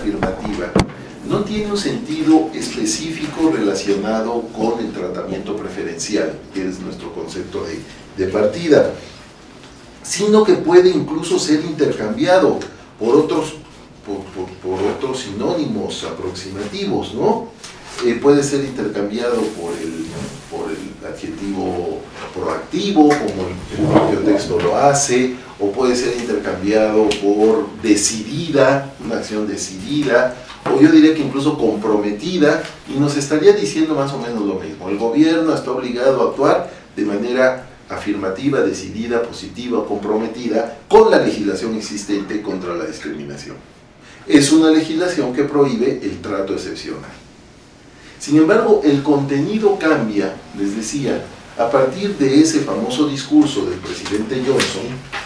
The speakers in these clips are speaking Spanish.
afirmativa no tiene un sentido específico relacionado con el tratamiento preferencial, que es nuestro concepto de partida, sino que puede incluso ser intercambiado por otros sinónimos aproximativos, ¿no? Puede ser intercambiado por el adjetivo proactivo, como el propio texto lo hace, o puede ser intercambiado por decidida, una acción decidida, o yo diría que incluso comprometida, y nos estaría diciendo más o menos lo mismo. El gobierno está obligado a actuar de manera afirmativa, decidida, positiva o comprometida con la legislación existente contra la discriminación. Es una legislación que prohíbe el trato excepcional. Sin embargo, el contenido cambia, les decía, a partir de ese famoso discurso del presidente Johnson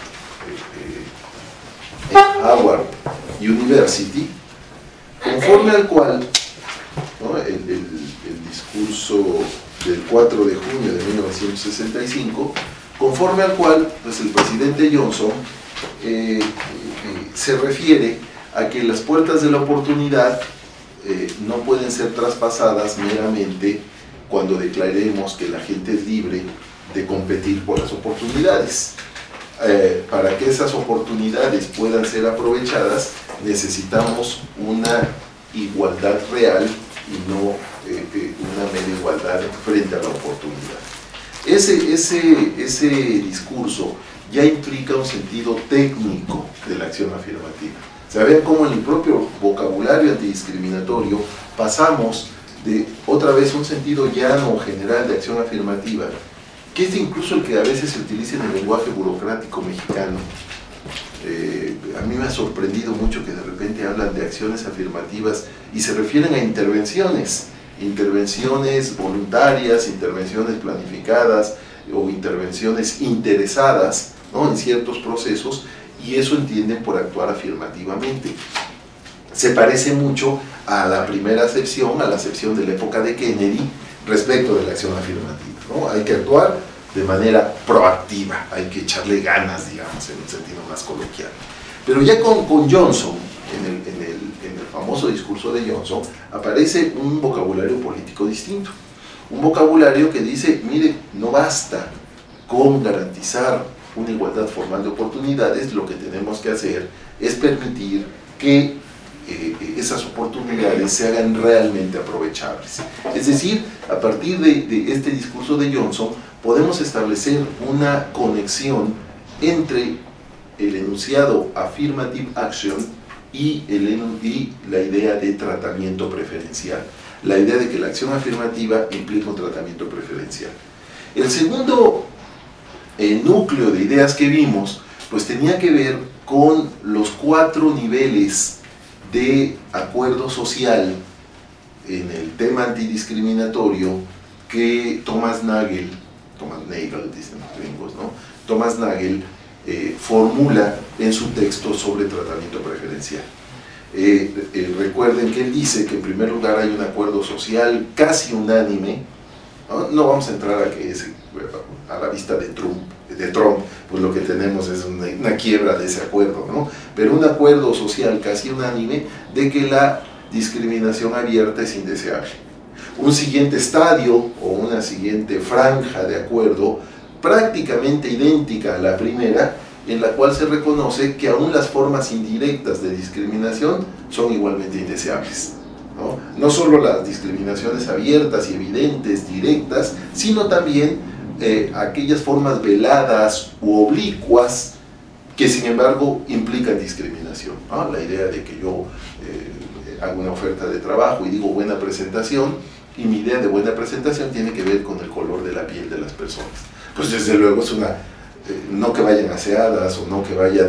en Howard University, conforme al cual, ¿no?, el discurso del 4 de junio de 1965, conforme al cual pues, el presidente Johnson se refiere a que las puertas de la oportunidad no pueden ser traspasadas meramente cuando declaremos que la gente es libre de competir por las oportunidades. Para que esas oportunidades puedan ser aprovechadas, necesitamos una igualdad real y no una mera igualdad frente a la oportunidad. Ese discurso ya implica un sentido técnico de la acción afirmativa. Saben cómo en el propio vocabulario antidiscriminatorio pasamos de otra vez un sentido llano o general de acción afirmativa, que es incluso el que a veces se utiliza en el lenguaje burocrático mexicano. A mí me ha sorprendido mucho que de repente hablan de acciones afirmativas y se refieren a intervenciones voluntarias, intervenciones planificadas o intervenciones interesadas, ¿no?, en ciertos procesos, y eso entienden por actuar afirmativamente. Se parece mucho a la primera acepción, a la acepción de la época de Kennedy respecto de la acción afirmativa, ¿no? Hay que actuar de manera proactiva, hay que echarle ganas, digamos, en un sentido más coloquial. Pero ya con Johnson, en el famoso discurso de Johnson, aparece un vocabulario político distinto. Un vocabulario que dice, mire, no basta con garantizar una igualdad formal de oportunidades, lo que tenemos que hacer es permitir que esas oportunidades se hagan realmente aprovechables. Es decir, a partir de este discurso de Johnson, podemos establecer una conexión entre el enunciado affirmative action y la idea de tratamiento preferencial. La idea de que la acción afirmativa implica un tratamiento preferencial. El segundo núcleo de ideas que vimos, pues tenía que ver con los 4 niveles de acuerdo social en el tema antidiscriminatorio que Thomas Nagel, dicen los gringos, ¿no? Thomas Nagel formula en su texto sobre tratamiento preferencial. Recuerden que él dice que en primer lugar hay un acuerdo social casi unánime, no vamos a entrar a que es a la vista de Trump, pues lo que tenemos es una quiebra de ese acuerdo, ¿no? Pero un acuerdo social casi unánime de que la discriminación abierta es indeseable. Un siguiente estadio o una siguiente franja de acuerdo prácticamente idéntica a la primera, en la cual se reconoce que aún las formas indirectas de discriminación son igualmente indeseables, ¿no? No solo las discriminaciones abiertas y evidentes, directas, sino también aquellas formas veladas u oblicuas que sin embargo implican discriminación, ¿no? La idea de que yo hago una oferta de trabajo y digo buena presentación, y mi idea de buena presentación tiene que ver con el color de la piel de las personas. Pues desde luego es una, no que vayan aseadas o no que vayan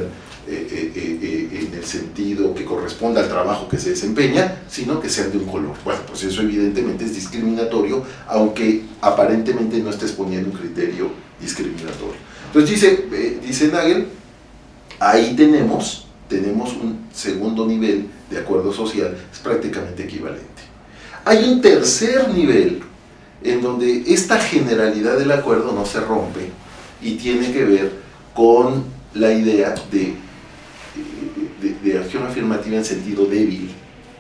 en el sentido que corresponda al trabajo que se desempeña, sino que sean de un color. Bueno, pues eso evidentemente es discriminatorio, aunque aparentemente no esté exponiendo un criterio discriminatorio. Entonces dice Nagel, ahí tenemos un segundo nivel de acuerdo social, es prácticamente equivalente. Hay un tercer nivel en donde esta generalidad del acuerdo no se rompe y tiene que ver con la idea de acción afirmativa en sentido débil,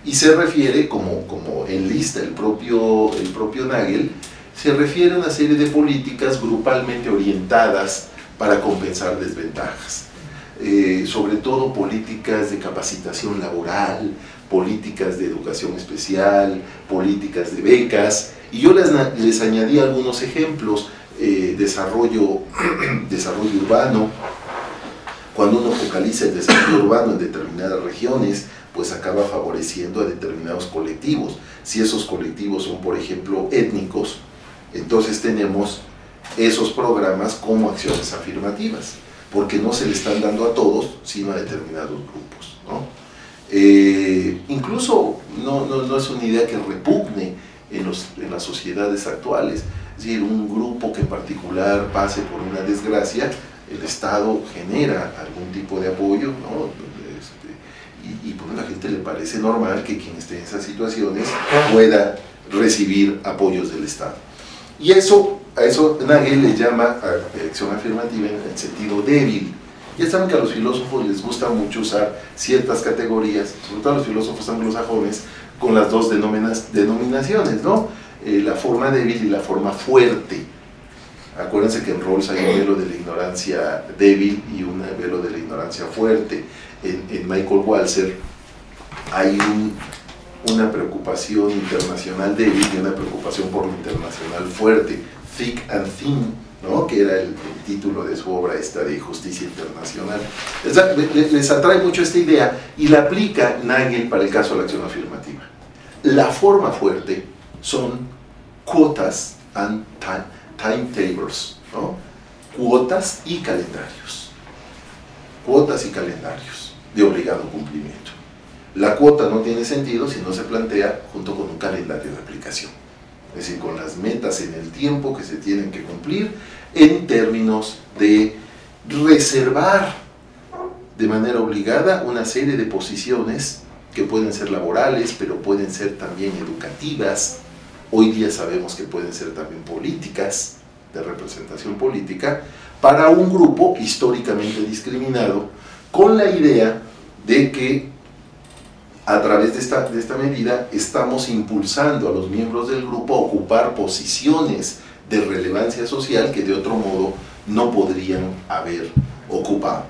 y se refiere, como enlista el propio Nagel, se refiere a una serie de políticas grupalmente orientadas para compensar desventajas. Sobre todo políticas de capacitación laboral, políticas de educación especial, políticas de becas, y yo les añadí algunos ejemplos. Desarrollo urbano. Cuando uno focaliza el desarrollo urbano en determinadas regiones, pues acaba favoreciendo a determinados colectivos. Si esos colectivos son, por ejemplo, étnicos, entonces tenemos esos programas como acciones afirmativas, porque no se le están dando a todos, sino a determinados grupos, ¿no? Incluso no es una idea que repugne en las sociedades actuales. Es decir, un grupo que en particular pase por una desgracia, el Estado genera algún tipo de apoyo, ¿no? Y pues a la gente le parece normal que quien esté en esas situaciones pueda recibir apoyos del Estado. Y a eso Nagel le llama acción afirmativa en el sentido débil. Ya saben que a los filósofos les gusta mucho usar ciertas categorías, sobre todo a los filósofos anglosajones, con las dos denominaciones, ¿no? La forma débil y la forma fuerte. Acuérdense que en Rawls hay un velo de la ignorancia débil y un velo de la ignorancia fuerte. En Michael Walzer hay una preocupación internacional débil y una preocupación por lo internacional fuerte. Thick and Thin, ¿no? Que era el título de su obra esta de Justicia Internacional. Les atrae mucho esta idea y la aplica Nagel para el caso de la acción afirmativa. La forma fuerte son cuotas and timetables, ¿no? Cuotas y calendarios. Cuotas y calendarios de obligado cumplimiento. La cuota no tiene sentido si no se plantea junto con un calendario de aplicación. Es decir, con las metas en el tiempo que se tienen que cumplir en términos de reservar de manera obligada una serie de posiciones que pueden ser laborales, pero pueden ser también educativas. Hoy día sabemos que pueden ser también políticas, de representación política, para un grupo históricamente discriminado, con la idea de que a través de esta medida estamos impulsando a los miembros del grupo a ocupar posiciones de relevancia social que de otro modo no podrían haber ocupado.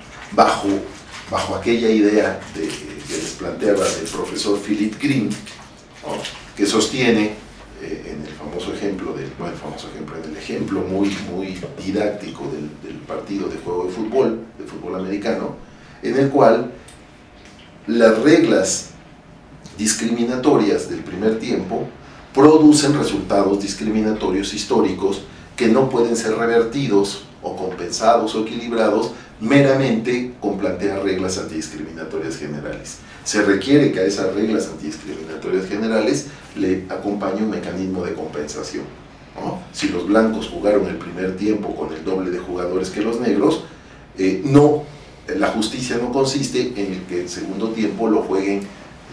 Bajo aquella idea que les planteaba el profesor Philip Green, ¿no? Que sostiene en el famoso ejemplo, en el ejemplo muy didáctico del partido de juego de fútbol americano, en el cual las reglas discriminatorias del primer tiempo producen resultados discriminatorios históricos que no pueden ser revertidos o compensados o equilibrados meramente con plantear reglas antidiscriminatorias generales. Se requiere que a esas reglas antidiscriminatorias generales le acompañe un mecanismo de compensación, ¿no? Si los blancos jugaron el primer tiempo con el doble de jugadores que los negros, la justicia no consiste en el que el segundo tiempo lo jueguen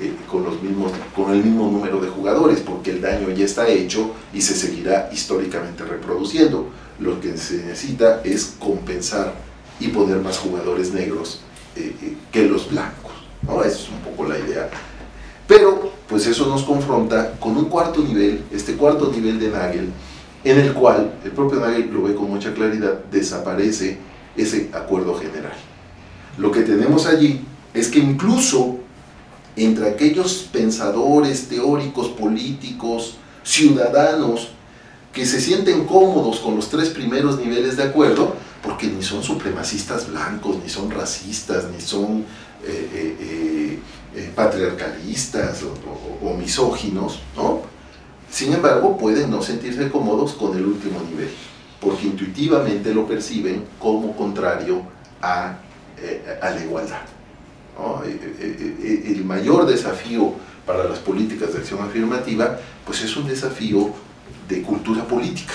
con el mismo número de jugadores, porque el daño ya está hecho y se seguirá históricamente reproduciendo. Lo que se necesita es compensar y poner más jugadores negros que los blancos, ¿no? Esa es un poco la idea. Pero, pues eso nos confronta con un cuarto nivel, este cuarto nivel de Nagel, en el cual el propio Nagel lo ve con mucha claridad, desaparece ese acuerdo general. Lo que tenemos allí es que incluso entre aquellos pensadores, teóricos, políticos, ciudadanos, que se sienten cómodos con los tres primeros niveles de acuerdo, porque ni son supremacistas blancos, ni son racistas, ni son patriarcalistas o misóginos, ¿no? Sin embargo, pueden no sentirse cómodos con el último nivel, porque intuitivamente lo perciben como contrario a la igualdad, ¿no? El mayor desafío para las políticas de acción afirmativa, pues es un desafío de cultura política,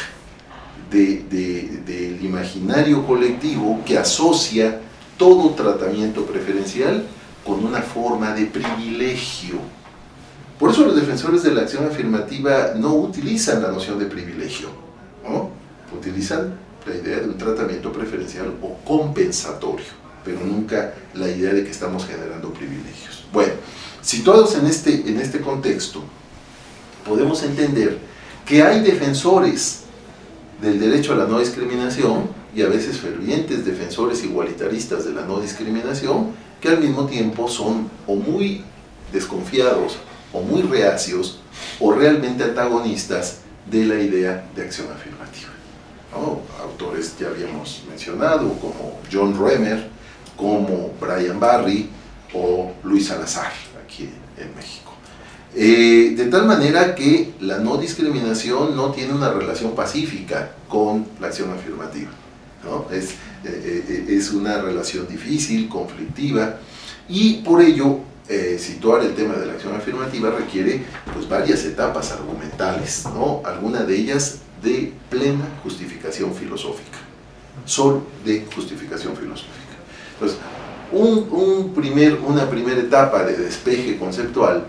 del imaginario colectivo que asocia todo tratamiento preferencial con una forma de privilegio. Por eso los defensores de la acción afirmativa no utilizan la noción de privilegio, ¿no? Utilizan la idea de un tratamiento preferencial o compensatorio, pero nunca la idea de que estamos generando privilegios. Bueno, Situados en este contexto, podemos entender que hay defensores del derecho a la no discriminación y a veces fervientes defensores igualitaristas de la no discriminación, que al mismo tiempo son o muy desconfiados o muy reacios o realmente antagonistas de la idea de acción afirmativa, ¿no? Autores ya habíamos mencionado como John Roemer, como Brian Barry o Luis Salazar aquí en México. De tal manera que la no discriminación no tiene una relación pacífica con la acción afirmativa, ¿no? Es una relación difícil, conflictiva, y por ello situar el tema de la acción afirmativa requiere pues, varias etapas argumentales, ¿no? Alguna de ellas de plena justificación filosófica, solo de justificación filosófica. Entonces, una primera etapa de despeje conceptual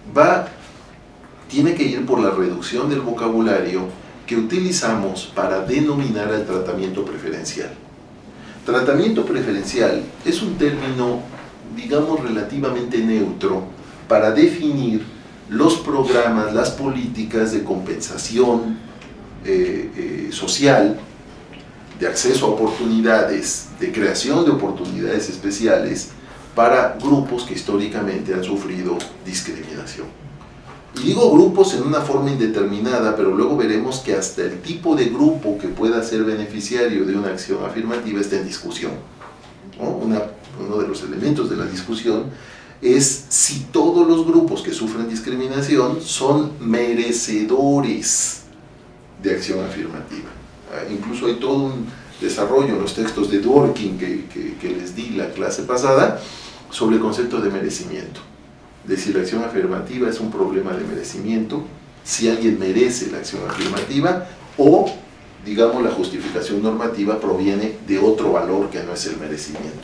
tiene que ir por la reducción del vocabulario que utilizamos para denominar al tratamiento preferencial. Tratamiento preferencial es un término, digamos, relativamente neutro para definir los programas, las políticas de compensación social, de acceso a oportunidades, de creación de oportunidades especiales para grupos que históricamente han sufrido discriminación. Y digo grupos en una forma indeterminada, pero luego veremos que hasta el tipo de grupo que pueda ser beneficiario de una acción afirmativa está en discusión, ¿no? Uno de los elementos de la discusión es si todos los grupos que sufren discriminación son merecedores de acción afirmativa. Incluso hay todo un desarrollo en los textos de Dworkin que les di la clase pasada sobre el concepto de merecimiento, de si la acción afirmativa es un problema de merecimiento, si alguien merece la acción afirmativa o, digamos, la justificación normativa proviene de otro valor que no es el merecimiento.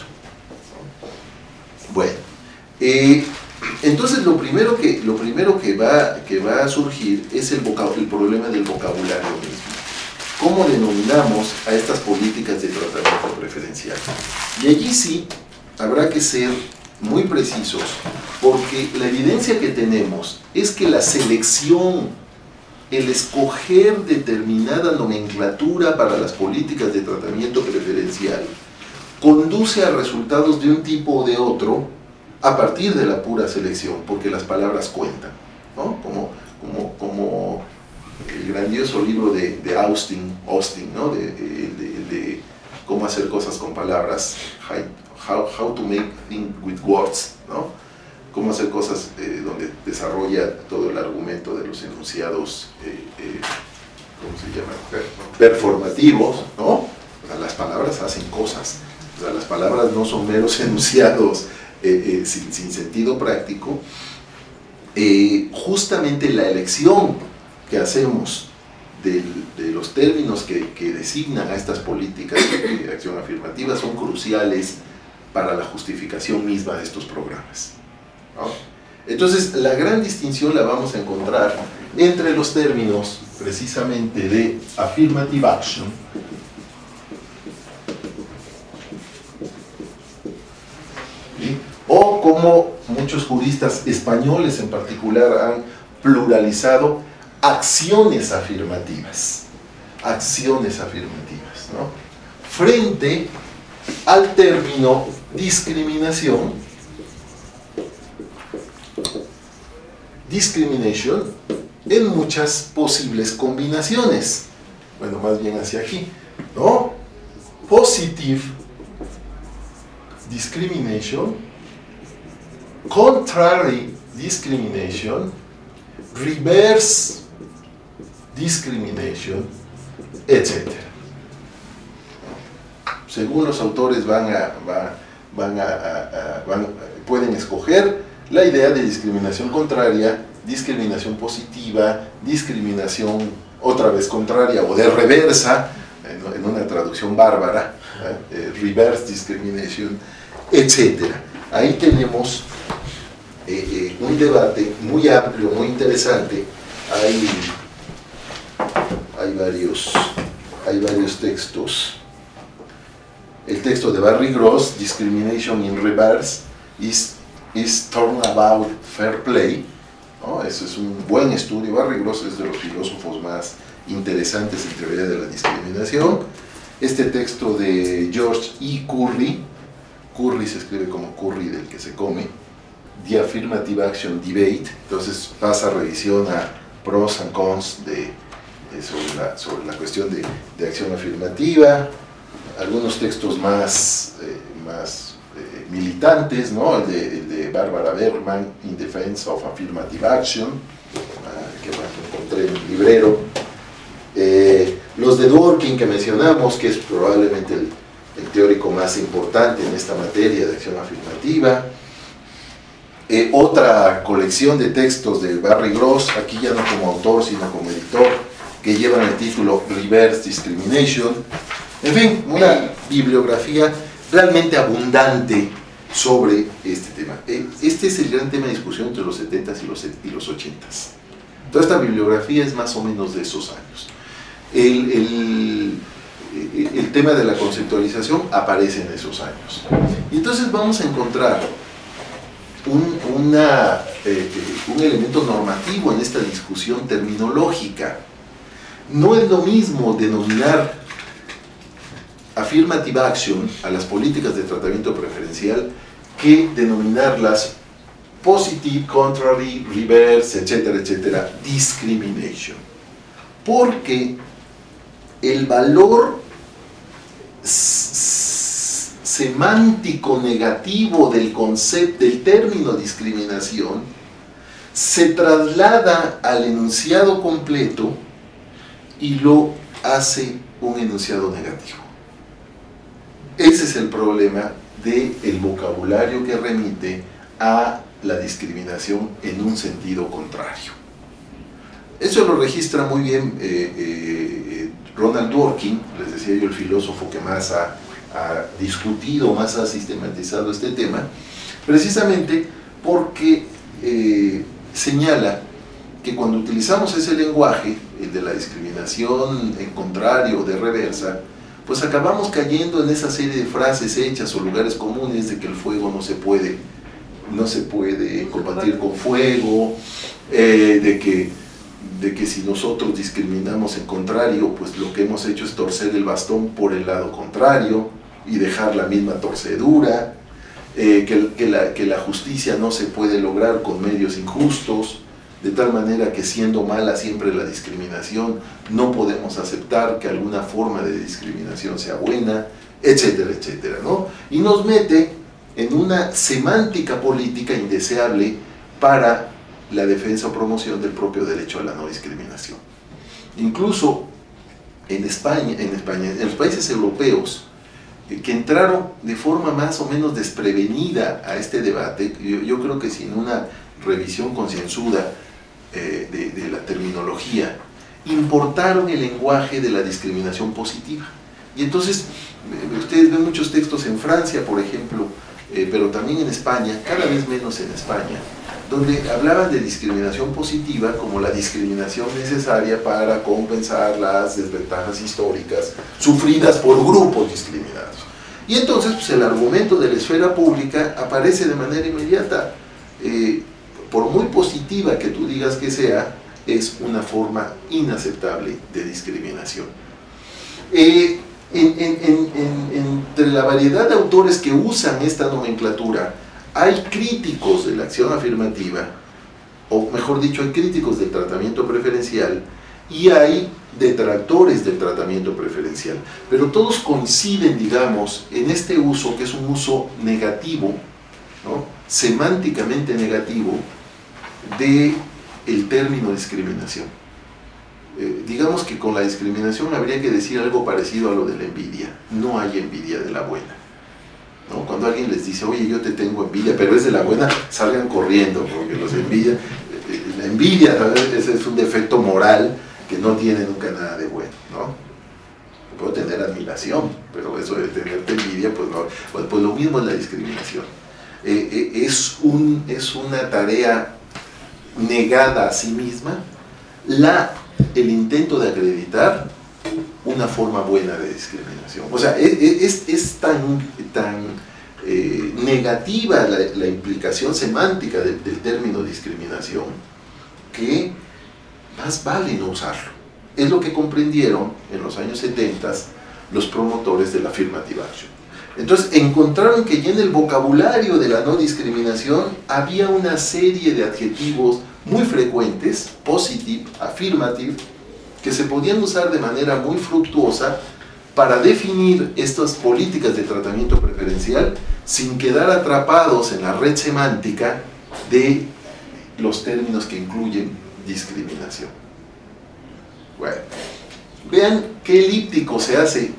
Bueno, entonces lo primero que va a surgir es el problema del vocabulario mismo. ¿Cómo denominamos a estas políticas de tratamiento preferencial? Y allí sí habrá que ser muy precisos, porque la evidencia que tenemos es que la selección, el escoger determinada nomenclatura para las políticas de tratamiento preferencial, conduce a resultados de un tipo o de otro a partir de la pura selección, porque las palabras cuentan, ¿no? Como el grandioso libro de Austin, ¿no? de cómo hacer cosas con palabras, how to make things with words, ¿no? Cómo hacer cosas, donde desarrolla todo el argumento de los enunciados, ¿cómo se llama? Performativos, ¿no? O sea, las palabras hacen cosas, o sea, las palabras no son meros enunciados sin sentido práctico. Justamente la elección que hacemos de los términos que designan a estas políticas de acción afirmativa son cruciales para la justificación misma de estos programas, ¿no? Entonces, la gran distinción la vamos a encontrar entre los términos precisamente de affirmative action o, como muchos juristas españoles en particular han pluralizado, acciones afirmativas, ¿no? Frente al término discriminación, discrimination, en muchas posibles combinaciones. Bueno, más bien hacia aquí, ¿no? Positive discrimination, contrary discrimination, reverse discrimination, etc. Según los autores pueden escoger la idea de discriminación contraria, discriminación positiva, discriminación otra vez contraria o de reversa, en una traducción bárbara, reverse discrimination, etc. Ahí tenemos un debate muy amplio, muy interesante. Hay varios textos. El texto de Barry Gross, Discrimination in Reverse, is es Turnabout Fair Play, ¿no? Eso es un buen estudio. Barry Gross es de los filósofos más interesantes en teoría de la discriminación. Este texto de George E. Curry, Curry se escribe como curry del que se come, The Affirmative Action Debate, entonces pasa revisión a pros and cons sobre la cuestión de acción afirmativa, algunos textos más militantes, ¿no? El de Barbara Bergman, In Defense of Affirmative Action, que encontré en el librero. Los de Dworkin que mencionamos, que es probablemente el teórico más importante en esta materia de acción afirmativa. Otra colección de textos de Barry Gross, aquí ya no como autor sino como editor, que llevan el título Reverse Discrimination. En fin, una bibliografía realmente abundante sobre este tema. Este es el gran tema de discusión entre los 70s y los 80s. Toda esta bibliografía es más o menos de esos años. El tema de la conceptualización aparece en esos años. Y entonces vamos a encontrar un elemento normativo en esta discusión terminológica. No es lo mismo denominar affirmative action a las políticas de tratamiento preferencial que denominarlas positive, contrary, reverse, etcétera, etcétera, discrimination. Porque el valor semántico negativo del concepto, del término discriminación, se traslada al enunciado completo y lo hace un enunciado negativo. Ese es el problema del vocabulario que remite a la discriminación en un sentido contrario. Eso lo registra muy bien Ronald Dworkin, les decía yo, el filósofo que más ha discutido, más ha sistematizado este tema, precisamente porque señala que cuando utilizamos ese lenguaje, el de la discriminación en contrario, de reversa, pues acabamos cayendo en esa serie de frases hechas o lugares comunes de que el fuego no se puede combatir con fuego, de que si nosotros discriminamos en contrario, pues lo que hemos hecho es torcer el bastón por el lado contrario y dejar la misma torcedura, que la justicia no se puede lograr con medios injustos, de tal manera que siendo mala siempre la discriminación, no podemos aceptar que alguna forma de discriminación sea buena, etcétera, etcétera, ¿no? Y nos mete en una semántica política indeseable para la defensa o promoción del propio derecho a la no discriminación. Incluso en España, en los países europeos, que entraron de forma más o menos desprevenida a este debate, yo creo que sin una revisión concienzuda de la terminología, importaron el lenguaje de la discriminación positiva. Y entonces, ustedes ven muchos textos en Francia, por ejemplo, pero también en España, cada vez menos en España, donde hablaban de discriminación positiva como la discriminación necesaria para compensar las desventajas históricas sufridas por grupos discriminados. Y entonces pues, el argumento de la esfera pública aparece de manera inmediata. Por muy positiva que tú digas que sea, es una forma inaceptable de discriminación. Entre la variedad de autores que usan esta nomenclatura, hay críticos de la acción afirmativa, o mejor dicho, hay críticos del tratamiento preferencial y hay detractores del tratamiento preferencial, pero todos coinciden, digamos, en este uso, que es un uso negativo, ¿no? Semánticamente negativo, del término discriminación. Digamos que con la discriminación habría que decir algo parecido a lo de la envidia. No hay envidia de la buena, ¿no? Cuando alguien les dice, oye, yo te tengo envidia, pero es de la buena, salgan corriendo, porque los envidia. La envidia, ¿sabes? Ese es un defecto moral que no tiene nunca nada de bueno, ¿no? Puedo tener admiración, pero eso de tenerte envidia, pues no. Pues lo mismo es la discriminación. Es una tarea negada a sí misma, el intento de acreditar una forma buena de discriminación. O sea, es tan negativa la implicación semántica del término discriminación, que más vale no usarlo. Es lo que comprendieron en los años 70 los promotores de la affirmative action. Entonces encontraron que ya en el vocabulario de la no discriminación había una serie de adjetivos muy frecuentes, positive, affirmative, que se podían usar de manera muy fructuosa para definir estas políticas de tratamiento preferencial sin quedar atrapados en la red semántica de los términos que incluyen discriminación. Bueno, vean qué elíptico se hace,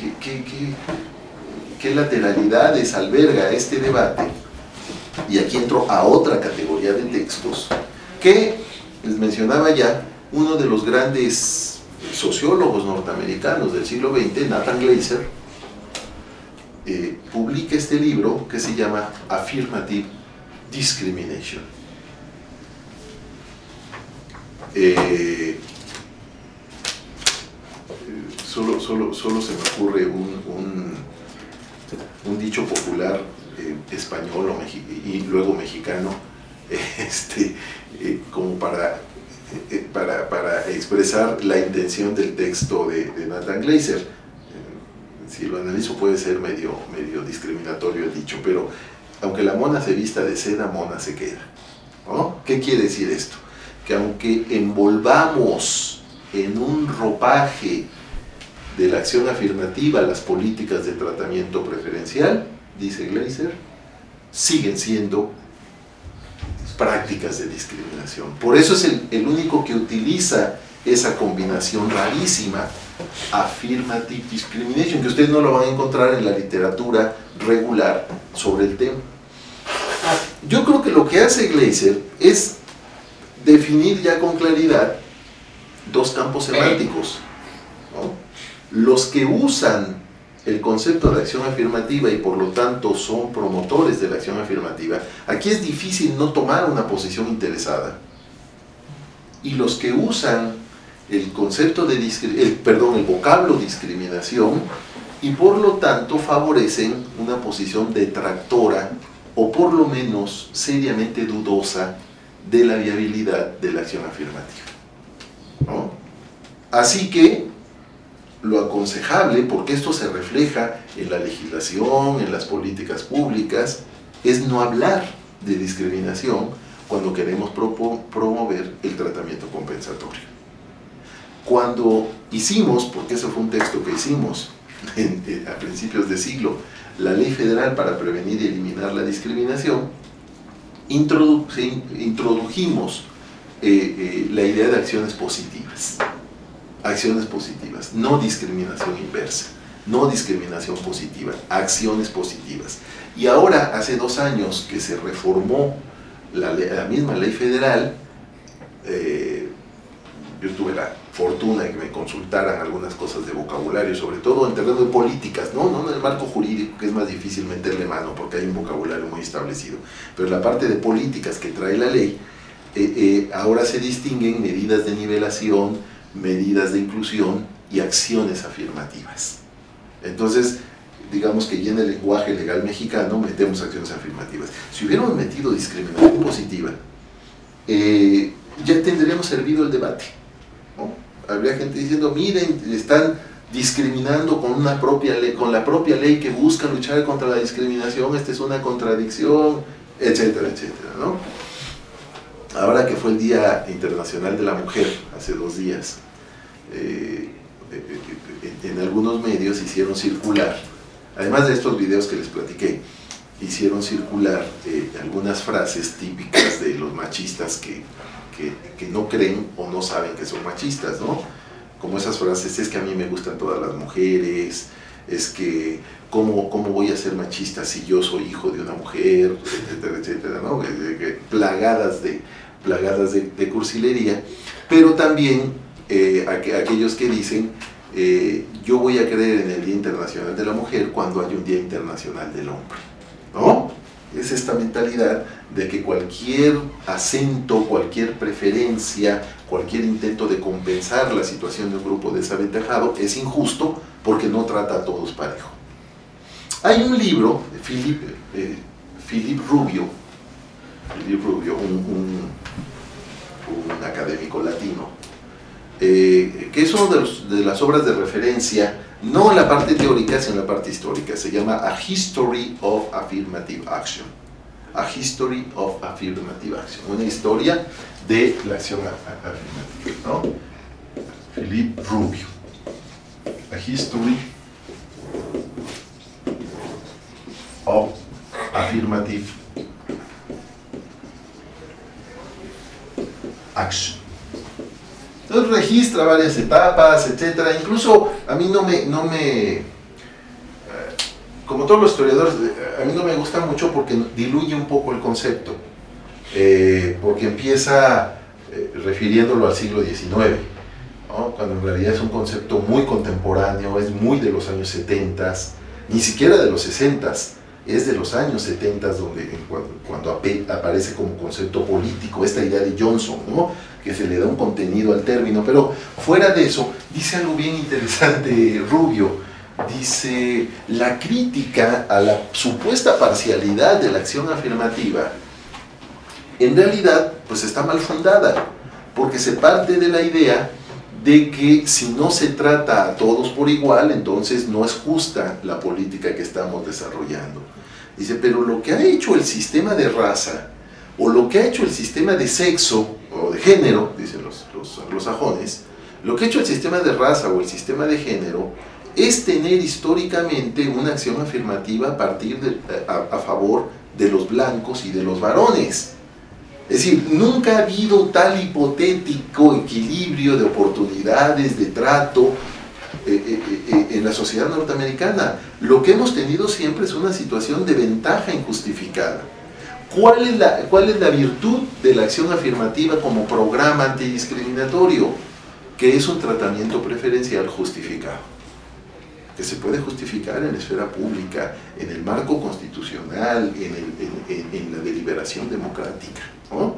qué lateralidades alberga este debate, y aquí entro a otra categoría de textos que les mencionaba ya. Uno de los grandes sociólogos norteamericanos del siglo XX, Nathan Glaser, publica este libro que se llama Affirmative Discrimination. Solo se me ocurre un dicho popular español y luego mexicano, como para expresar la intención del texto de Nathan Glaser. Si lo analizo puede ser medio discriminatorio el dicho, pero aunque la mona se vista de seda, mona se queda, ¿no? ¿Qué quiere decir esto? Que aunque envolvamos en un ropaje de la acción afirmativa las políticas de tratamiento preferencial, dice Glaser, siguen siendo prácticas de discriminación. Por eso es el único que utiliza esa combinación rarísima, affirmative discrimination, que ustedes no lo van a encontrar en la literatura regular sobre el tema. Yo creo que lo que hace Glaser es definir ya con claridad dos campos semánticos, ¿no? Los que usan el concepto de acción afirmativa y por lo tanto son promotores de la acción afirmativa, aquí es difícil no tomar una posición interesada. Y los que usan el concepto de el vocablo discriminación y por lo tanto favorecen una posición detractora o por lo menos seriamente dudosa de la viabilidad de la acción afirmativa, ¿no? Así que lo aconsejable, porque esto se refleja en la legislación, en las políticas públicas, es no hablar de discriminación cuando queremos promover el tratamiento compensatorio. Cuando hicimos, porque ese fue un texto que hicimos a principios de siglo, la Ley Federal para Prevenir y Eliminar la Discriminación, introdujimos la idea de acciones positivas. Acciones positivas, no discriminación inversa, no discriminación positiva, acciones positivas. Y ahora, hace 2 años que se reformó la misma ley federal, yo tuve la fortuna de que me consultaran algunas cosas de vocabulario, sobre todo en terreno de políticas, no en el marco jurídico, que es más difícil meterle mano porque hay un vocabulario muy establecido, pero la parte de políticas que trae la ley, ahora se distinguen medidas de nivelación, medidas de inclusión y acciones afirmativas. Entonces, digamos que ya en el lenguaje legal mexicano metemos acciones afirmativas. Si hubiéramos metido discriminación positiva, ya tendríamos servido el debate, ¿no? Habría gente diciendo, miren, están discriminando con la propia ley que busca luchar contra la discriminación, esta es una contradicción, etcétera, etcétera, ¿no? Ahora que fue el Día Internacional de la Mujer, hace 2 días, en algunos medios hicieron circular, además de estos videos que les platiqué, hicieron circular algunas frases típicas de los machistas que no creen o no saben que son machistas, ¿no? Como esas frases, es que a mí me gustan todas las mujeres, es que ¿cómo voy a ser machista si yo soy hijo de una mujer?, etcétera, etcétera, ¿no? Plagadas de cursilería, pero también aquellos que dicen yo voy a creer en el Día Internacional de la Mujer cuando hay un Día Internacional del Hombre, ¿no? Es esta mentalidad de que cualquier acento, cualquier preferencia, cualquier intento de compensar la situación de un grupo desaventajado es injusto porque no trata a todos parejo. Hay un libro de Philip Rubio, un académico latino, que es una de las obras de referencia, no en la parte teórica, sino en la parte histórica. Se llama A History of Affirmative Action. A History of Affirmative Action. Una historia de la acción afirmativa, ¿no? Philip Rubio. A History of Affirmative Action. Entonces registra varias etapas, etcétera. Incluso a mí como todos los historiadores, a mí no me gusta mucho porque diluye un poco el concepto, porque empieza refiriéndolo al siglo XIX, ¿no? Cuando en realidad es un concepto muy contemporáneo, es muy de los años 70, ni siquiera de los 60, es de los años 70 cuando aparece como concepto político esta idea de Johnson, ¿no? Que se le da un contenido al término. Pero fuera de eso, dice algo bien interesante Rubio. Dice, la crítica a la supuesta parcialidad de la acción afirmativa en realidad pues está mal fundada, porque se parte de la idea de que si no se trata a todos por igual, entonces no es justa la política que estamos desarrollando. Dice, pero lo que ha hecho el sistema de raza, o lo que ha hecho el sistema de sexo, o de género, dicen los anglosajones, lo que ha hecho el sistema de raza o el sistema de género, es tener históricamente una acción afirmativa a favor de los blancos y de los varones. Es decir, nunca ha habido tal hipotético equilibrio de oportunidades, de trato en la sociedad norteamericana. Lo que hemos tenido siempre es una situación de ventaja injustificada. ¿Cuál es la virtud de la acción afirmativa como programa antidiscriminatorio? Que es un tratamiento preferencial justificado, que se puede justificar en la esfera pública, en el marco constitucional, en la deliberación democrática, ¿no?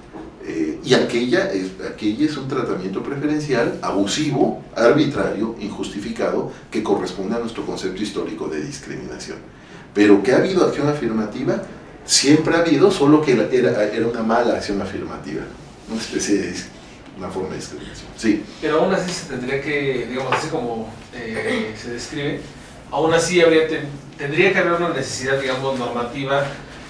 Y aquella es un tratamiento preferencial abusivo, arbitrario, injustificado, que corresponde a nuestro concepto histórico de discriminación. Pero que ha habido acción afirmativa, siempre ha habido, solo que era una mala acción afirmativa, una especie de una forma de discriminación. Sí. Pero aún así se tendría que, digamos, así como se describe, aún así tendría que haber una necesidad, digamos, normativa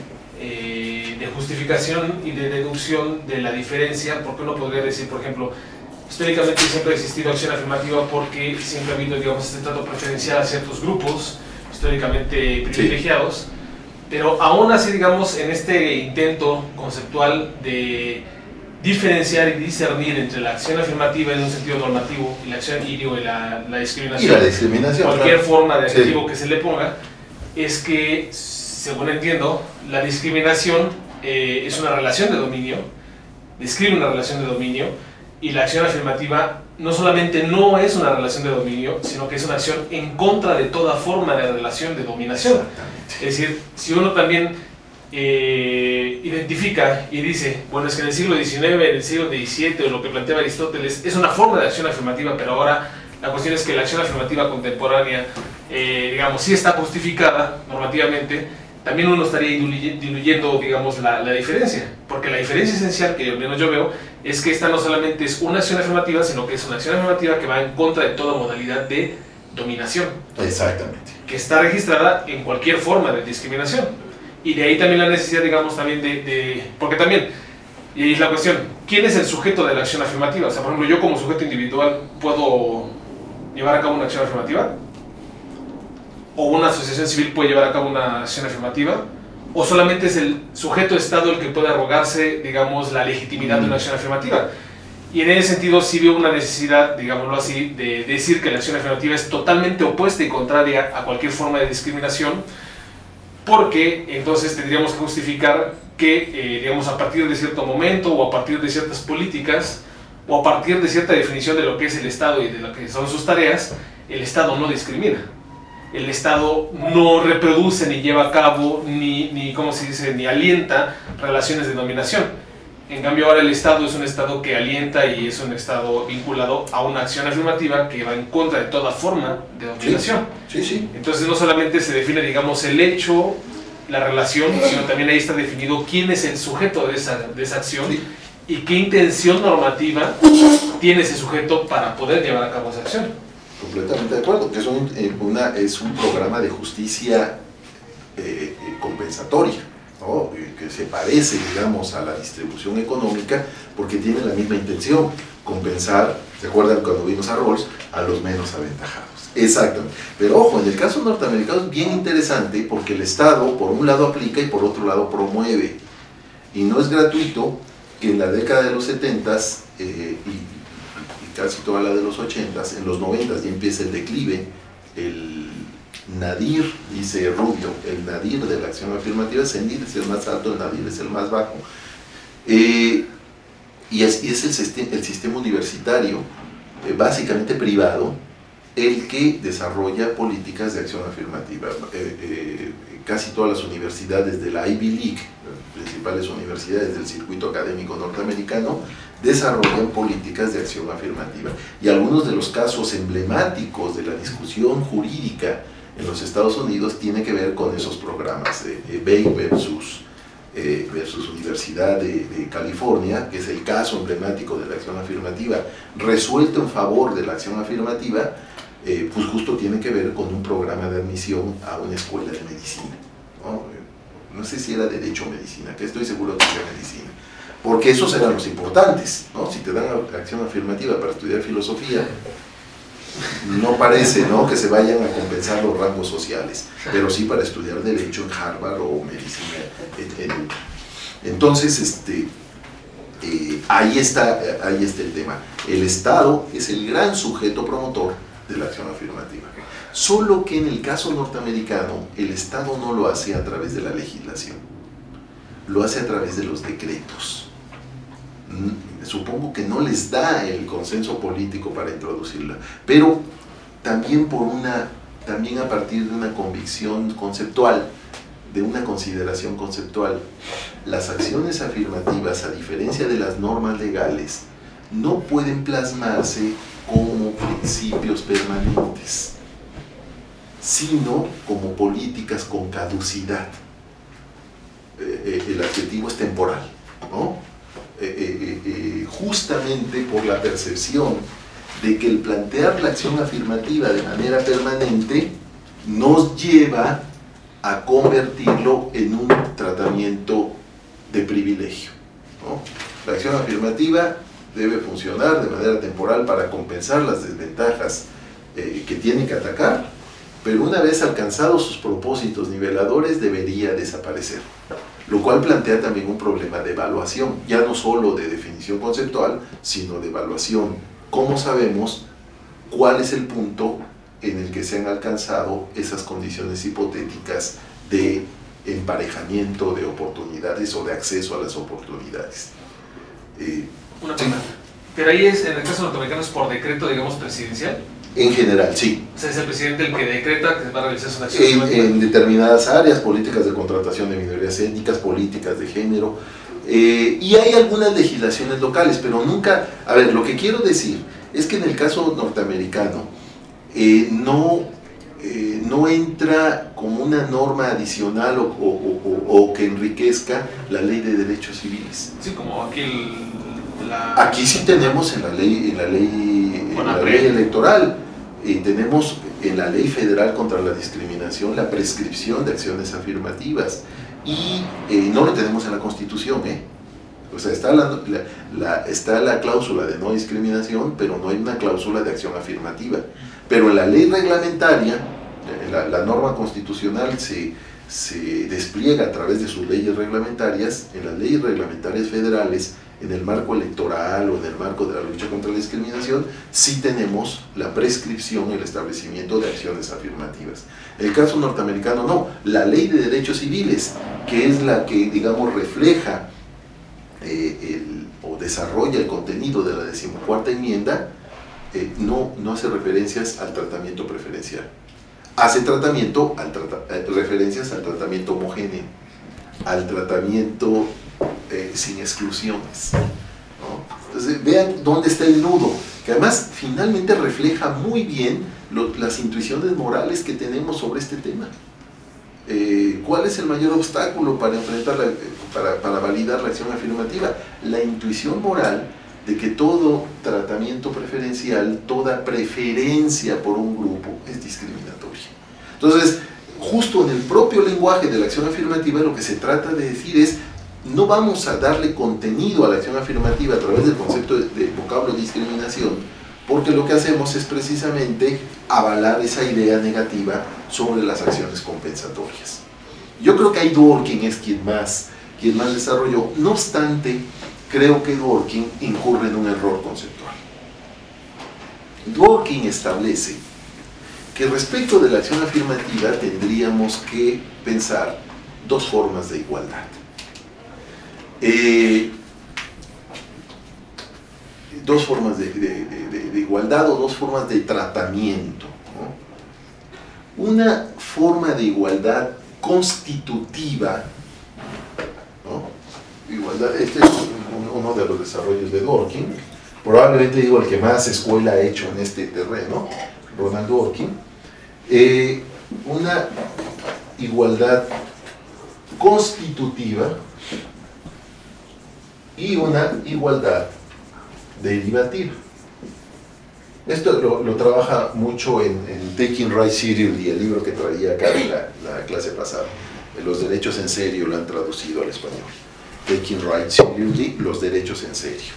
de justificación y de deducción de la diferencia, porque uno podría decir, por ejemplo, históricamente siempre ha existido acción afirmativa porque siempre ha habido, digamos, este trato preferencial a ciertos grupos históricamente privilegiados, sí. Pero aún así, digamos, en este intento conceptual de diferenciar y discernir entre la acción afirmativa en un sentido normativo y la acción la discriminación, y la discriminación, cualquier claro. forma de adjetivo, sí, que se le ponga, es que, según entiendo, la discriminación es una relación de dominio, describe una relación de dominio, y la acción afirmativa no solamente no es una relación de dominio, sino que es una acción en contra de toda forma de relación de dominación. Es decir, si uno también identifica y dice, bueno, es que en el siglo XIX, en el siglo XVII, o lo que planteaba Aristóteles, es una forma de acción afirmativa, pero ahora la cuestión es que la acción afirmativa contemporánea, digamos, sí está justificada normativamente, también uno estaría diluyendo, digamos, la diferencia, porque la diferencia esencial que al menos yo veo es que esta no solamente es una acción afirmativa, sino que es una acción afirmativa que va en contra de toda modalidad de dominación. Exactamente. Que está registrada en cualquier forma de discriminación. Y de ahí también la necesidad, digamos, también porque también, y es la cuestión, ¿quién es el sujeto de la acción afirmativa? O sea, por ejemplo, yo como sujeto individual, ¿puedo llevar a cabo una acción afirmativa? ¿O una asociación civil puede llevar a cabo una acción afirmativa? ¿O solamente es el sujeto Estado el que puede arrogarse, digamos, la legitimidad de una acción afirmativa? Y en ese sentido sí veo una necesidad, digámoslo así, de decir que la acción afirmativa es totalmente opuesta y contraria a cualquier forma de discriminación, porque entonces tendríamos que justificar que, digamos, a partir de cierto momento o a partir de ciertas políticas o a partir de cierta definición de lo que es el Estado y de lo que son sus tareas, el Estado no discrimina. El Estado no reproduce ni lleva a cabo ni ¿cómo se dice?, ni alienta relaciones de dominación. En cambio ahora el Estado es un Estado que alienta y es un Estado vinculado a una acción afirmativa que va en contra de toda forma de dominación. Sí, sí. Entonces no solamente se define, digamos, el hecho, la relación, sino también ahí está definido quién es el sujeto de esa acción, sí, y qué intención normativa tiene ese sujeto para poder llevar a cabo esa acción. Completamente de acuerdo, que es un programa de justicia compensatoria, ¿no? Que se parece, digamos, a la distribución económica porque tiene la misma intención, compensar, ¿se acuerdan cuando vimos a Rawls? A los menos aventajados. Exactamente. Pero ojo, en el caso norteamericano es bien interesante porque el Estado por un lado aplica y por otro lado promueve. Y no es gratuito que en la década de los 70s y casi toda la de los 80s, en los 90s ya empieza el declive, el nadir, dice Rubio, el nadir de la acción afirmativa, el CENIR es el más alto, el nadir es el más bajo, y es el sistema universitario, básicamente privado, el que desarrolla políticas de acción afirmativa. Casi todas las universidades de la Ivy League, principales universidades del circuito académico norteamericano, desarrollan políticas de acción afirmativa. Y algunos de los casos emblemáticos de la discusión jurídica en los Estados Unidos tienen que ver con esos programas de Bay versus Universidad de California, que es el caso emblemático de la acción afirmativa, resuelto en favor de la acción afirmativa. Pues justo tiene que ver con un programa de admisión a una escuela de medicina, ¿no? No sé si era derecho o medicina, que estoy seguro que era medicina, porque esos eran los importantes, ¿no? Si te dan acción afirmativa para estudiar filosofía, no parece, ¿no?, que se vayan a compensar los rangos sociales, pero sí para estudiar derecho en Harvard o medicina. Entonces, ahí está el tema. El Estado es el gran sujeto promotor de la acción afirmativa. Solo que en el caso norteamericano, el Estado no lo hace a través de la legislación, lo hace a través de los decretos. Supongo que no les da el consenso político para introducirla, pero también a partir de una convicción conceptual, de una consideración conceptual. Las acciones afirmativas, a diferencia de las normas legales, no pueden plasmarse como principios permanentes, sino como políticas con caducidad. El adjetivo es temporal, ¿no? Justamente por la percepción de que el plantear la acción afirmativa de manera permanente nos lleva a convertirlo en un tratamiento de privilegio, ¿no? La acción afirmativa debe funcionar de manera temporal para compensar las desventajas que tiene que atacar, pero una vez alcanzados sus propósitos niveladores debería desaparecer, lo cual plantea también un problema de evaluación, ya no solo de definición conceptual, sino de evaluación. ¿Cómo sabemos cuál es el punto en el que se han alcanzado esas condiciones hipotéticas de emparejamiento de oportunidades o de acceso a las oportunidades? Una pregunta. Pero ahí es, en el caso norteamericano, es por decreto, digamos, presidencial. En general, sí. O sea, es el presidente el que decreta que se va a realizar una acción. En determinadas áreas, políticas de contratación de minorías étnicas, políticas de género, y hay algunas legislaciones locales, pero nunca... A ver, lo que quiero decir es que en el caso norteamericano no entra como una norma adicional o que enriquezca la ley de derechos civiles. Sí, como aquí Aquí sí tenemos en la ley electoral, tenemos en la ley federal contra la discriminación la prescripción de acciones afirmativas, y no lo tenemos en la Constitución, O sea, está la cláusula de no discriminación, pero no hay una cláusula de acción afirmativa. Pero en la ley reglamentaria, la norma constitucional se despliega a través de sus leyes reglamentarias, en las leyes reglamentarias federales, en el marco electoral o en el marco de la lucha contra la discriminación, sí tenemos la prescripción y el establecimiento de acciones afirmativas. En el caso norteamericano no, la ley de derechos civiles, que es la que, digamos, refleja o desarrolla el contenido de la 14ª enmienda, no hace referencias al tratamiento preferencial. Hace referencias al tratamiento homogéneo, al tratamiento sin exclusiones, ¿no? Entonces vean dónde está el nudo, que además finalmente refleja muy bien las intuiciones morales que tenemos sobre este tema. ¿Cuál es el mayor obstáculo para enfrentar para validar la acción afirmativa? La intuición moral de que todo tratamiento preferencial, toda preferencia por un grupo es discriminatoria. Entonces, justo en el propio lenguaje de la acción afirmativa, lo que se trata de decir es: no vamos a darle contenido a la acción afirmativa a través del concepto de vocablo discriminación, porque lo que hacemos es precisamente avalar esa idea negativa sobre las acciones compensatorias. Yo creo que ahí Dworkin es quien más desarrolló. No obstante, creo que Dworkin incurre en un error conceptual. Dworkin establece que respecto de la acción afirmativa tendríamos que pensar dos formas de igualdad. Dos formas de igualdad o dos formas de tratamiento, ¿no? Una forma de igualdad constitutiva, ¿no? Igualdad, este es uno de los desarrollos de Dworkin, probablemente digo el que más escuela ha hecho en este terreno, Ronald Dworkin. Una igualdad constitutiva y una igualdad derivativa. Esto lo trabaja mucho en Taking Right Seriously, el libro que traía acá en la clase pasada. Los derechos en serio lo han traducido al español. Taking Right Seriously, los derechos en serio.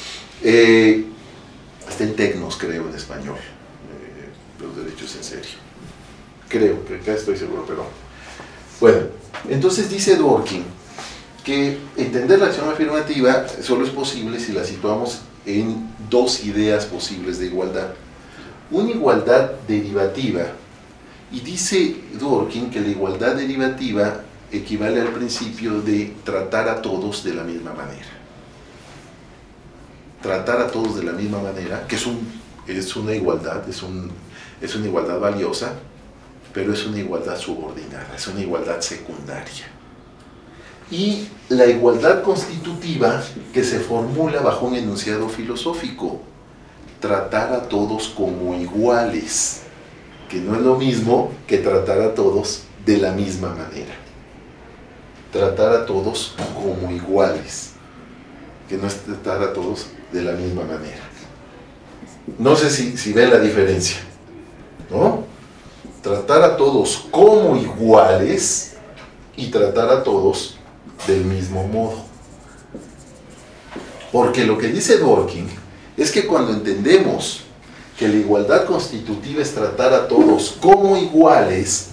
Está en Tecnos, creo, en español. Los derechos en serio. Creo, que acá estoy seguro, pero... Bueno, entonces dice Dworkin que entender la acción afirmativa solo es posible si la situamos en dos ideas posibles de igualdad. Una igualdad derivativa, y dice Dworkin que la igualdad derivativa equivale al principio de tratar a todos de la misma manera. Tratar a todos de la misma manera, que es una igualdad, es una igualdad valiosa, pero es una igualdad subordinada, es una igualdad secundaria. Y la igualdad constitutiva, que se formula bajo un enunciado filosófico: tratar a todos como iguales, que no es lo mismo que tratar a todos de la misma manera. Tratar a todos como iguales, que no es tratar a todos de la misma manera. No sé si ven la diferencia, ¿no? Tratar a todos como iguales y tratar a todos del mismo modo. Porque lo que dice Dworkin es que cuando entendemos que la igualdad constitutiva es tratar a todos como iguales,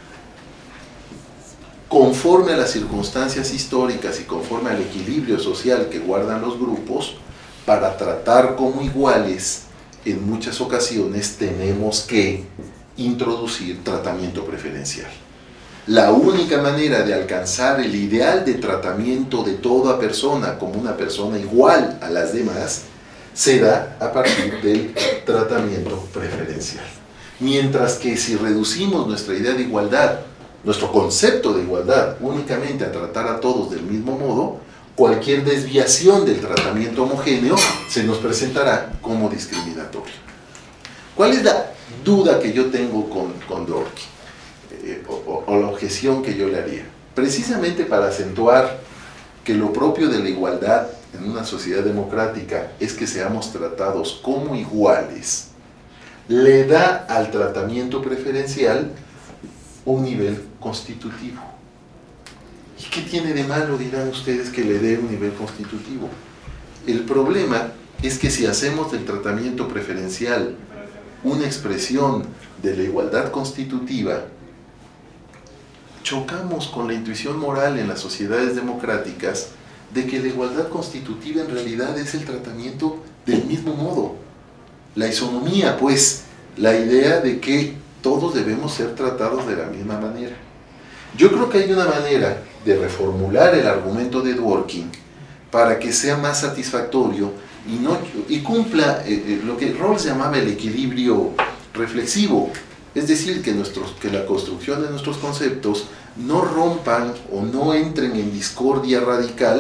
conforme a las circunstancias históricas y conforme al equilibrio social que guardan los grupos, para tratar como iguales, en muchas ocasiones tenemos que introducir tratamiento preferencial. La única manera de alcanzar el ideal de tratamiento de toda persona como una persona igual a las demás se da a partir del tratamiento preferencial. Mientras que si reducimos nuestra idea de igualdad, nuestro concepto de igualdad, únicamente a tratar a todos del mismo modo, cualquier desviación del tratamiento homogéneo se nos presentará como discriminatorio. ¿Cuál es la duda que yo tengo con Dworkin? O la objeción que yo le haría, precisamente para acentuar que lo propio de la igualdad en una sociedad democrática es que seamos tratados como iguales, le da al tratamiento preferencial un nivel constitutivo. ¿Y qué tiene de malo, dirán ustedes, que le dé un nivel constitutivo? El problema es que si hacemos del tratamiento preferencial una expresión de la igualdad constitutiva, chocamos con la intuición moral en las sociedades democráticas de que la igualdad constitutiva en realidad es el tratamiento del mismo modo. La isonomía, pues, la idea de que todos debemos ser tratados de la misma manera. Yo creo que hay una manera de reformular el argumento de Dworkin para que sea más satisfactorio y cumpla lo que Rawls llamaba el equilibrio reflexivo. Es decir, que la construcción de nuestros conceptos no rompan o no entren en discordia radical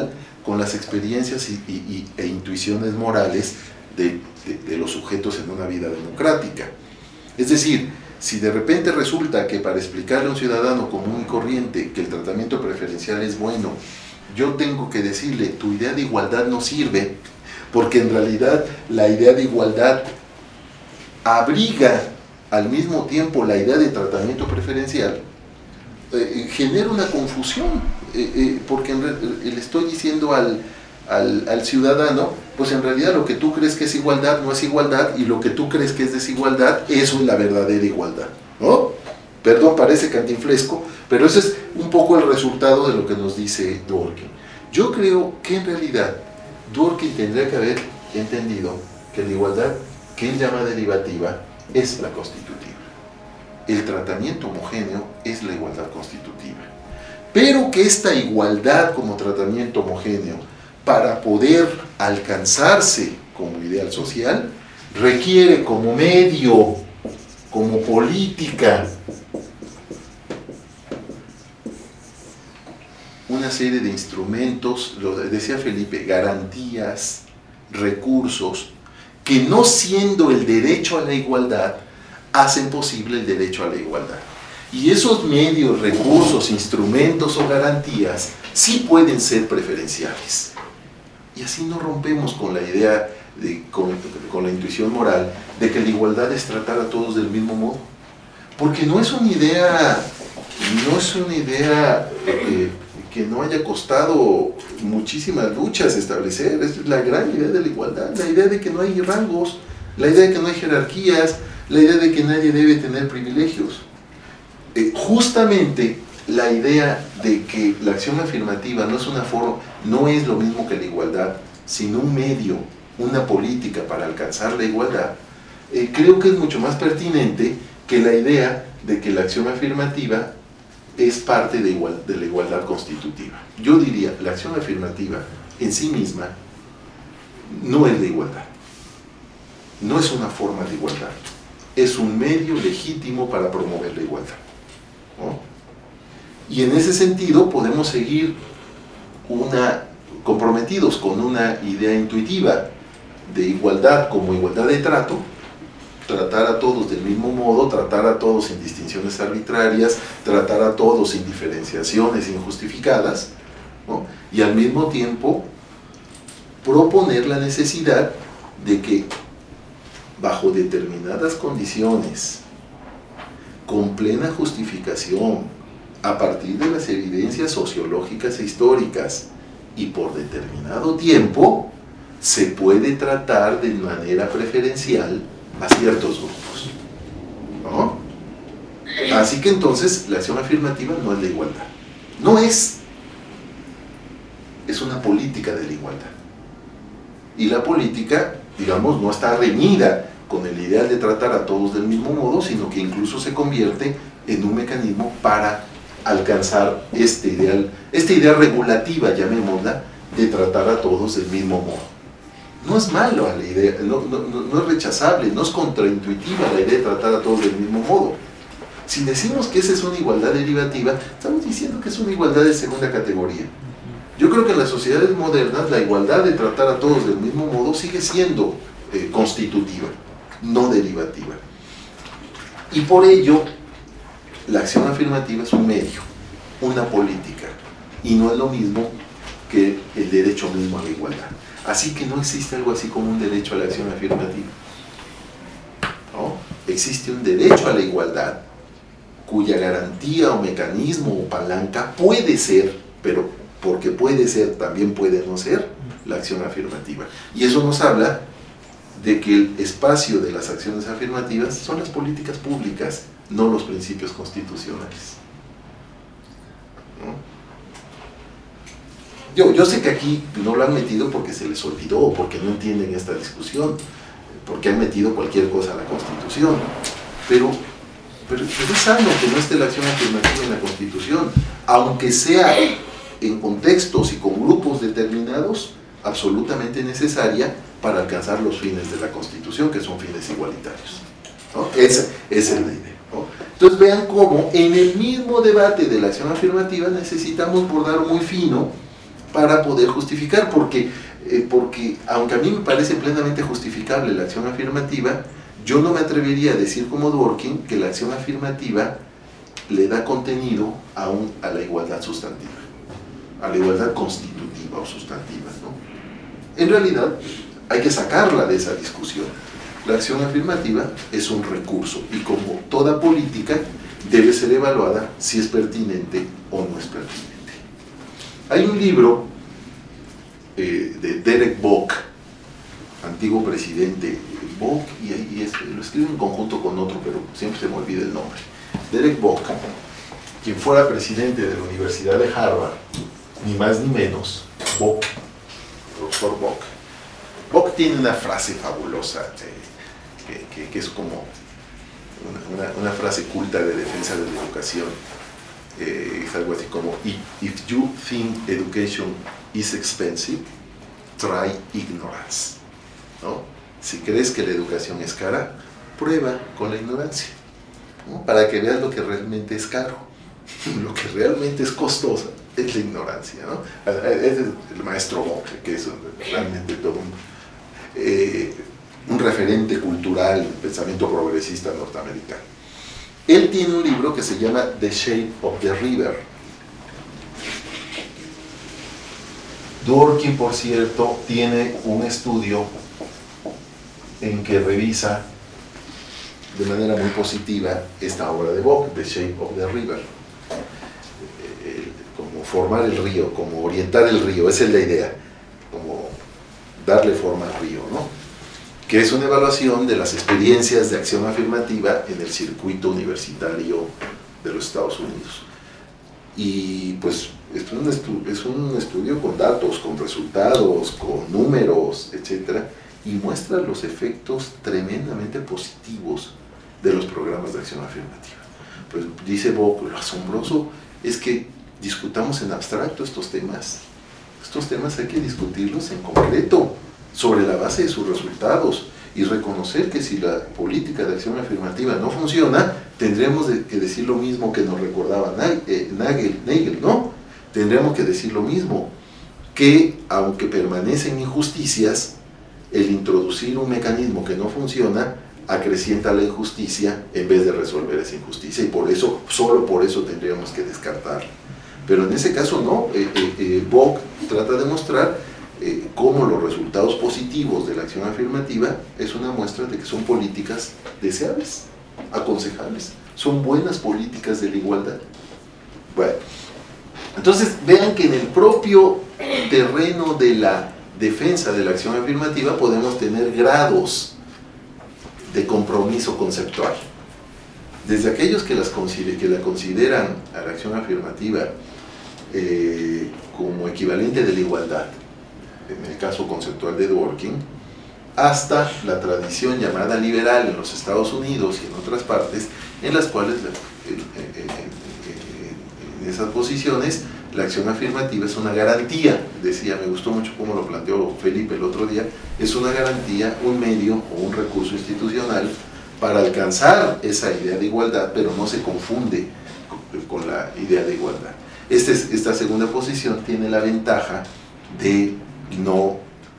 con las experiencias e intuiciones morales de los sujetos en una vida democrática. Es decir, si de repente resulta que para explicarle a un ciudadano común y corriente que el tratamiento preferencial es bueno, yo tengo que decirle, tu idea de igualdad no sirve, porque en realidad la idea de igualdad abriga al mismo tiempo la idea de tratamiento preferencial, genera una confusión, porque le estoy diciendo al ciudadano, pues en realidad lo que tú crees que es igualdad no es igualdad, y lo que tú crees que es desigualdad, eso es la verdadera igualdad, ¿no? Perdón, parece cantinflesco, pero ese es un poco el resultado de lo que nos dice Dworkin. Yo creo que en realidad Dworkin tendría que haber entendido que la igualdad que él llama derivativa es la constitutiva. El tratamiento homogéneo es la igualdad constitutiva. Pero que esta igualdad como tratamiento homogéneo, para poder alcanzarse como ideal social, requiere como medio, como política, una serie de instrumentos, lo decía Felipe, garantías, recursos, que no siendo el derecho a la igualdad, hacen posible el derecho a la igualdad. Y esos medios, recursos, instrumentos o garantías sí pueden ser preferenciales. Y así no rompemos con la idea, con la intuición moral, de que la igualdad es tratar a todos del mismo modo. Porque no es una idea que no haya costado muchísimas luchas establecer. Es la gran idea de la igualdad, la idea de que no hay rangos, la idea de que no hay jerarquías, la idea de que nadie debe tener privilegios. Justamente la idea de que la acción afirmativa no es lo mismo que la igualdad, sino un medio, una política para alcanzar la igualdad, creo que es mucho más pertinente que la idea de que la acción afirmativa es parte de la igualdad constitutiva. Yo diría, la acción afirmativa en sí misma no es la igualdad, no es una forma de igualdad, es un medio legítimo para promover la igualdad, ¿no? Y en ese sentido podemos seguir comprometidos con una idea intuitiva de igualdad como igualdad de trato, tratar a todos del mismo modo, tratar a todos sin distinciones arbitrarias, tratar a todos sin diferenciaciones injustificadas, ¿no? Y al mismo tiempo proponer la necesidad de que bajo determinadas condiciones, con plena justificación, a partir de las evidencias sociológicas e históricas y por determinado tiempo, se puede tratar de manera preferencial a ciertos grupos, ¿no? Así que entonces la acción afirmativa no es la igualdad, no es una política de la igualdad, y la política, digamos, no está reñida con el ideal de tratar a todos del mismo modo, sino que incluso se convierte en un mecanismo para alcanzar esta idea regulativa, llamémosla, de tratar a todos del mismo modo. No es malo la idea, no es rechazable, no es contraintuitiva la idea de tratar a todos del mismo modo. Si decimos que esa es una igualdad derivativa, estamos diciendo que es una igualdad de segunda categoría. Yo creo que en las sociedades modernas la igualdad de tratar a todos del mismo modo sigue siendo constitutiva, no derivativa. Y por ello, la acción afirmativa es un medio, una política, y no es lo mismo que el derecho mismo a la igualdad. Así que no existe algo así como un derecho a la acción afirmativa, ¿no? Existe un derecho a la igualdad, cuya garantía o mecanismo o palanca puede ser, pero porque puede ser, también puede no ser, la acción afirmativa. Y eso nos habla de que el espacio de las acciones afirmativas son las políticas públicas, no los principios constitucionales, ¿no? Yo sé que aquí no lo han metido porque se les olvidó, porque no entienden esta discusión, porque han metido cualquier cosa a la Constitución, pero es sano que no esté la acción afirmativa en la Constitución, aunque sea en contextos y con grupos determinados, absolutamente necesaria para alcanzar los fines de la Constitución, que son fines igualitarios, ¿no? Esa es la idea, ¿no? Entonces vean cómo en el mismo debate de la acción afirmativa necesitamos bordar muy fino para poder justificar, porque aunque a mí me parece plenamente justificable la acción afirmativa, yo no me atrevería a decir como Dworkin que la acción afirmativa le da contenido a la igualdad sustantiva, a la igualdad constitutiva o sustantiva, ¿no? En realidad, hay que sacarla de esa discusión. La acción afirmativa es un recurso y como toda política debe ser evaluada si es pertinente o no es pertinente. Hay un libro de Derek Bok, antiguo presidente Bok, y lo escribe en conjunto con otro, pero siempre se me olvida el nombre. Derek Bok, quien fuera presidente de la Universidad de Harvard, ni más ni menos, Bok, profesor Bok. Bok tiene una frase fabulosa, que es como una frase culta de defensa de la educación. Es algo así como: if you think education is expensive, try ignorance, ¿no? Si crees que la educación es cara, prueba con la ignorancia, ¿no? Para que veas lo que realmente es caro. Lo que realmente es costosa es la ignorancia, ¿no? Ese es el maestro Bok, que es realmente todo un referente cultural del pensamiento progresista norteamericano. Él tiene un libro que se llama The Shape of the River. Dworkin, por cierto, tiene un estudio en que revisa de manera muy positiva esta obra de Bok, The Shape of the River. Como formar el río, como orientar el río, esa es la idea, como darle forma al río, ¿no? Que es una evaluación de las experiencias de acción afirmativa en el circuito universitario de los Estados Unidos. Y pues es un estudio con datos, con resultados, con números, etc. Y muestra los efectos tremendamente positivos de los programas de acción afirmativa. Pues dice Bok, lo asombroso es que discutamos en abstracto estos temas. Estos temas hay que discutirlos en concreto, sobre la base de sus resultados, y reconocer que si la política de acción afirmativa no funciona, tendremos que decir lo mismo que nos recordaba Nagel, ¿no? Tendremos que decir lo mismo, que aunque permanecen injusticias, el introducir un mecanismo que no funciona acrecienta la injusticia en vez de resolver esa injusticia, y por eso, solo por eso tendríamos que descartarla. Pero en ese caso no, Bok trata de mostrar cómo los resultados positivos de la acción afirmativa es una muestra de que son políticas deseables, aconsejables, son buenas políticas de la igualdad. Bueno, entonces vean que en el propio terreno de la defensa de la acción afirmativa podemos tener grados de compromiso conceptual. Desde aquellos que la consideran a la acción afirmativa como equivalente de la igualdad, en el caso conceptual de Dworkin, hasta la tradición llamada liberal en los Estados Unidos y en otras partes, en las cuales en esas posiciones la acción afirmativa es una garantía. Decía, me gustó mucho cómo lo planteó Felipe el otro día, es una garantía, un medio o un recurso institucional para alcanzar esa idea de igualdad, pero no se confunde con la idea de igualdad. Esta segunda posición tiene la ventaja de no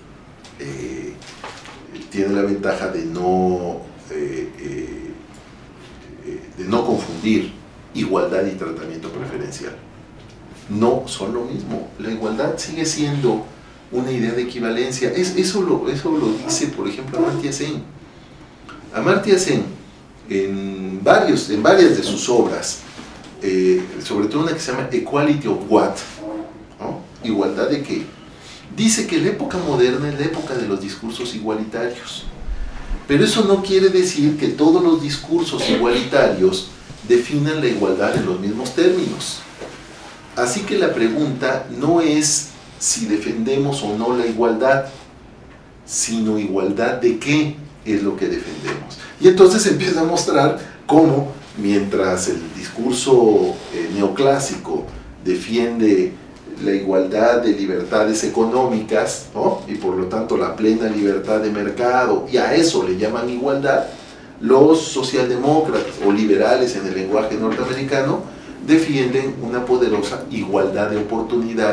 confundir igualdad y tratamiento preferencial. No son lo mismo. La igualdad sigue siendo una idea de equivalencia. Eso lo dice, por ejemplo, Amartya Sen. Amartya Sen, en varias de sus obras, sobre todo una que se llama Equality of What, ¿no? ¿Igualdad de qué? Dice que la época moderna es la época de los discursos igualitarios. Pero eso no quiere decir que todos los discursos igualitarios definan la igualdad en los mismos términos. Así que la pregunta no es si defendemos o no la igualdad, sino igualdad de qué es lo que defendemos. Y entonces empieza a mostrar cómo, mientras el discurso neoclásico defiende la igualdad de libertades económicas, ¿no? Y por lo tanto la plena libertad de mercado, y a eso le llaman igualdad, los socialdemócratas o liberales en el lenguaje norteamericano defienden una poderosa igualdad de oportunidades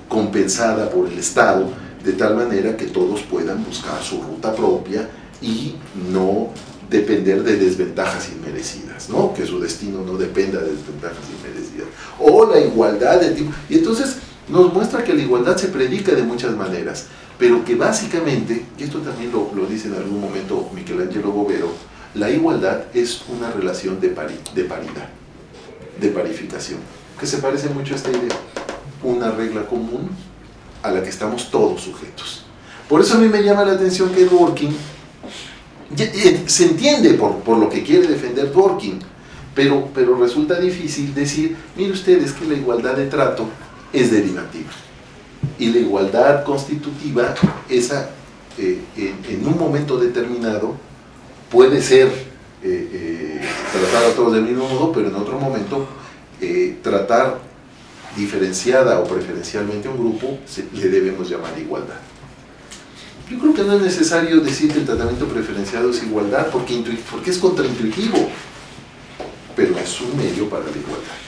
compensada por el Estado, de tal manera que todos puedan buscar su ruta propia y no depender de desventajas inmerecidas, ¿no? Que su destino no dependa de desventajas inmerecidas. O la igualdad de tipo. Y entonces nos muestra que la igualdad se predica de muchas maneras, pero que básicamente, y esto también lo dice en algún momento Michelangelo Bovero, la igualdad es una relación de paridad, de parificación, que se parece mucho a esta idea, una regla común a la que estamos todos sujetos. Por eso a mí me llama la atención que Dworkin, se entiende por lo que quiere defender Dworkin, pero resulta difícil decir, mire ustedes que la igualdad de trato es derivativa, y la igualdad constitutiva, esa en un momento determinado puede ser tratar a todos del mismo modo, pero en otro momento tratar diferenciada o preferencialmente a un grupo le debemos llamar igualdad. Yo creo que no es necesario decir que el tratamiento preferenciado es igualdad porque es contraintuitivo, pero es un medio para la igualdad.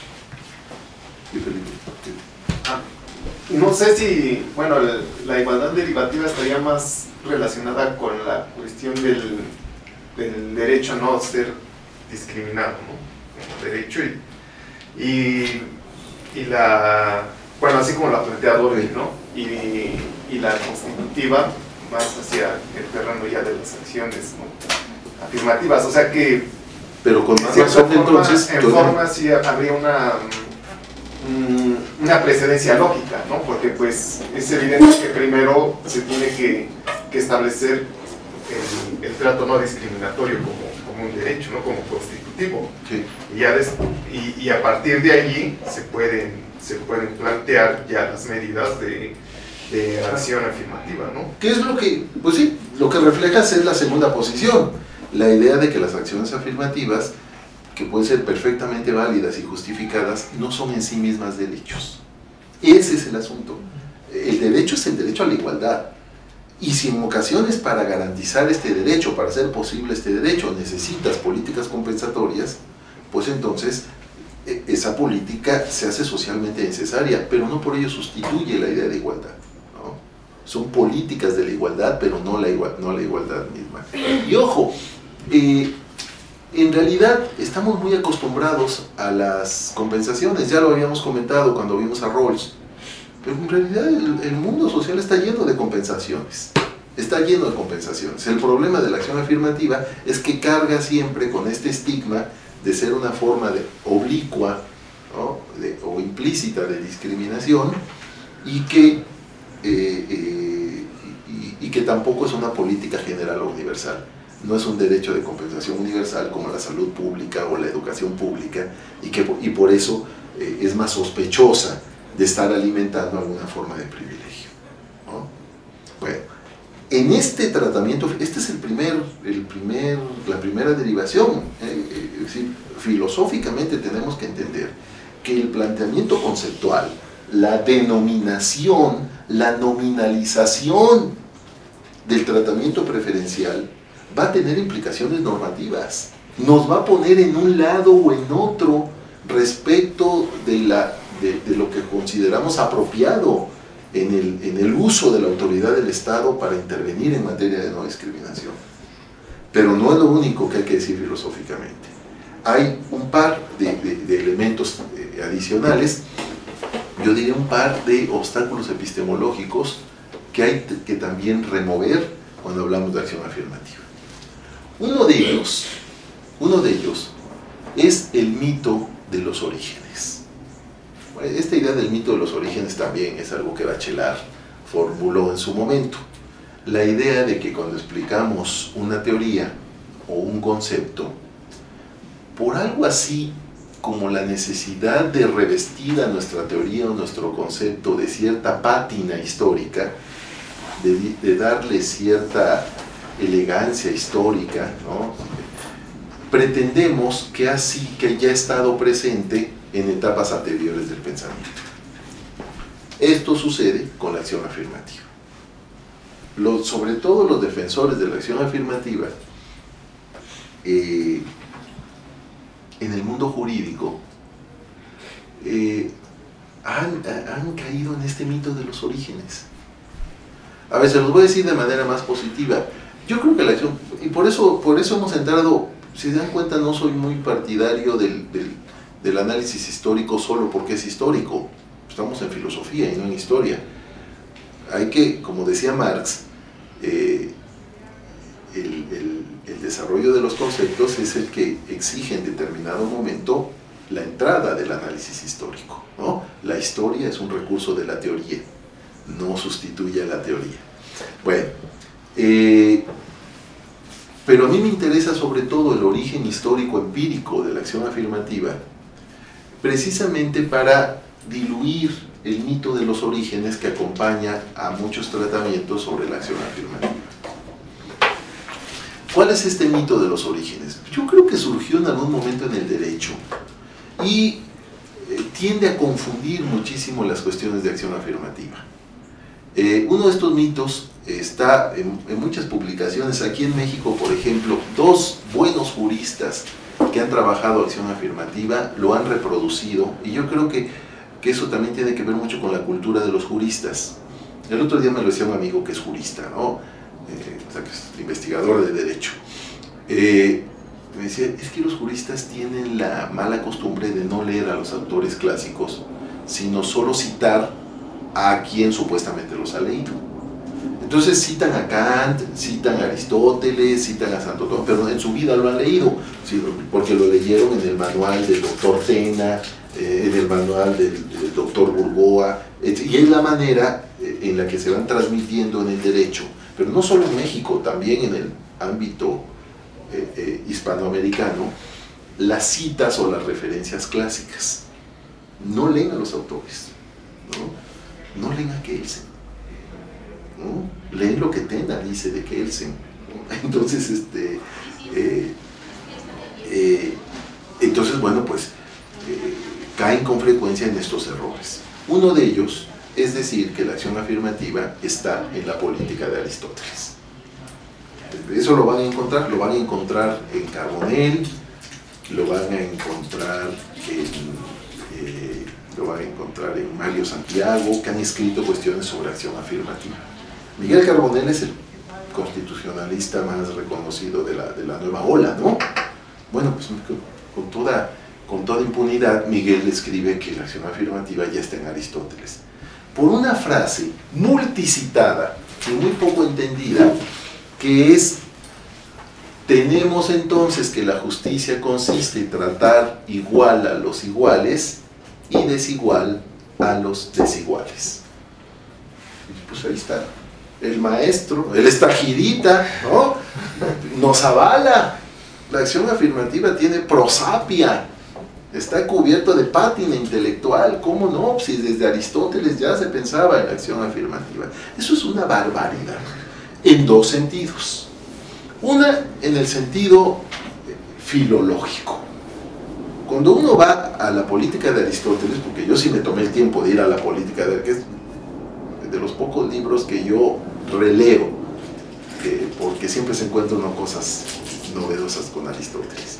No sé si, bueno, la igualdad derivativa estaría más relacionada con la cuestión del derecho a no ser discriminado, ¿no? Como derecho y la, bueno, así como la plantea Dworkin, ¿no? Y la constitutiva más hacia el terreno ya de las acciones, ¿no? Afirmativas, o sea que pero con más razón entonces en forma sí habría una precedencia lógica, ¿no? Porque pues es evidente que primero se tiene que establecer el trato no discriminatorio como un derecho, ¿no? Como constitutivo. Sí. Y a partir de allí se pueden plantear ya las medidas de acción afirmativa, ¿no? ¿Qué es lo que, pues sí, lo que reflejas es la segunda posición, la idea de que las acciones afirmativas, que pueden ser perfectamente válidas y justificadas, no son en sí mismas derechos. Ese es el asunto. El derecho es el derecho a la igualdad. Y si en ocasiones para garantizar este derecho, para hacer posible este derecho, necesitas políticas compensatorias, pues entonces esa política se hace socialmente necesaria, pero no por ello sustituye la idea de igualdad, ¿no? Son políticas de la igualdad, pero no la igualdad misma. Y ojo, en realidad estamos muy acostumbrados a las compensaciones, ya lo habíamos comentado cuando vimos a Rawls, pero en realidad el mundo social está lleno de compensaciones, El problema de la acción afirmativa es que carga siempre con este estigma de ser una forma de oblicua, ¿no? O implícita de discriminación, y que tampoco es una política general o universal. No es un derecho de compensación universal como la salud pública o la educación pública, y por eso es más sospechosa de estar alimentando alguna forma de privilegio, ¿no? Bueno, en este tratamiento, esta es la primera derivación, es decir, filosóficamente tenemos que entender que el planteamiento conceptual, la denominación, la nominalización del tratamiento preferencial va a tener implicaciones normativas, nos va a poner en un lado o en otro respecto de lo que consideramos apropiado en el uso de la autoridad del Estado para intervenir en materia de no discriminación. Pero no es lo único que hay que decir filosóficamente. Hay un par de elementos adicionales, yo diría un par de obstáculos epistemológicos que hay que también remover cuando hablamos de acción afirmativa. Uno de ellos es el mito de los orígenes. Esta idea del mito de los orígenes también es algo que Bachelard formuló en su momento. La idea de que cuando explicamos una teoría o un concepto, por algo así como la necesidad de revestir a nuestra teoría o nuestro concepto de cierta pátina histórica, de darle cierta elegancia histórica, ¿no? Pretendemos que ya ha estado presente en etapas anteriores del pensamiento. Esto sucede con la acción afirmativa. Sobre todo los defensores de la acción afirmativa, en el mundo jurídico, han caído en este mito de los orígenes. A ver, se los voy a decir de manera más positiva. Yo creo que la acción, y por eso hemos entrado, si se dan cuenta, no soy muy partidario del análisis histórico solo porque es histórico. Estamos en filosofía y no en historia. Hay que, como decía Marx, el desarrollo de los conceptos es el que exige en determinado momento la entrada del análisis histórico, ¿no? La historia es un recurso de la teoría, no sustituye a la teoría. Bueno, pero a mí me interesa sobre todo el origen histórico empírico de la acción afirmativa, precisamente para diluir el mito de los orígenes que acompaña a muchos tratamientos sobre la acción afirmativa. ¿Cuál es este mito de los orígenes? Yo creo que surgió en algún momento en el derecho y tiende a confundir muchísimo las cuestiones de acción afirmativa. Uno de estos mitos está en muchas publicaciones. Aquí en México, por ejemplo, dos buenos juristas que han trabajado acción afirmativa lo han reproducido, y yo creo que eso también tiene que ver mucho con la cultura de los juristas. El otro día me lo decía un amigo que es jurista, ¿no? O sea, que es investigador de derecho. Me decía, es que los juristas tienen la mala costumbre de no leer a los autores clásicos, sino solo citar a quien supuestamente los ha leído. Entonces citan a Kant, citan a Aristóteles, citan a Santo Tomás, pero en su vida lo han leído, ¿sí? Porque lo leyeron en el manual del doctor Tena, en el manual del doctor Burgoa, y es la manera en la que se van transmitiendo en el derecho, pero no solo en México, también en el ámbito hispanoamericano, las citas o las referencias clásicas. No leen a los autores, ¿no? No leen a Kelsen, ¿no? Leen lo que Tena dice de Kelsen, ¿no? Entonces, bueno, pues caen con frecuencia en estos errores. Uno de ellos es decir que la acción afirmativa está en la política de Aristóteles. Eso lo van a encontrar en Carbonell, lo van a encontrar en Mario Santiago, que han escrito cuestiones sobre acción afirmativa. Miguel Carbonell es el constitucionalista más reconocido de la nueva ola, ¿no? Bueno, pues con toda impunidad, Miguel escribe que la acción afirmativa ya está en Aristóteles. Por una frase multicitada y muy poco entendida, que es: tenemos entonces que la justicia consiste en tratar igual a los iguales y desigual a los desiguales. Pues ahí está el maestro, el Estajirita, ¿no? Nos avala. La acción afirmativa tiene prosapia, está cubierto de pátina intelectual. ¿Cómo no? Si desde Aristóteles ya se pensaba en la acción afirmativa. Eso es una barbaridad, en dos sentidos. Una, en el sentido filológico. Cuando uno va a la política de Aristóteles, porque yo sí me tomé el tiempo de ir a la política de él, que es de los pocos libros que yo releo, porque siempre se encuentran cosas novedosas con Aristóteles.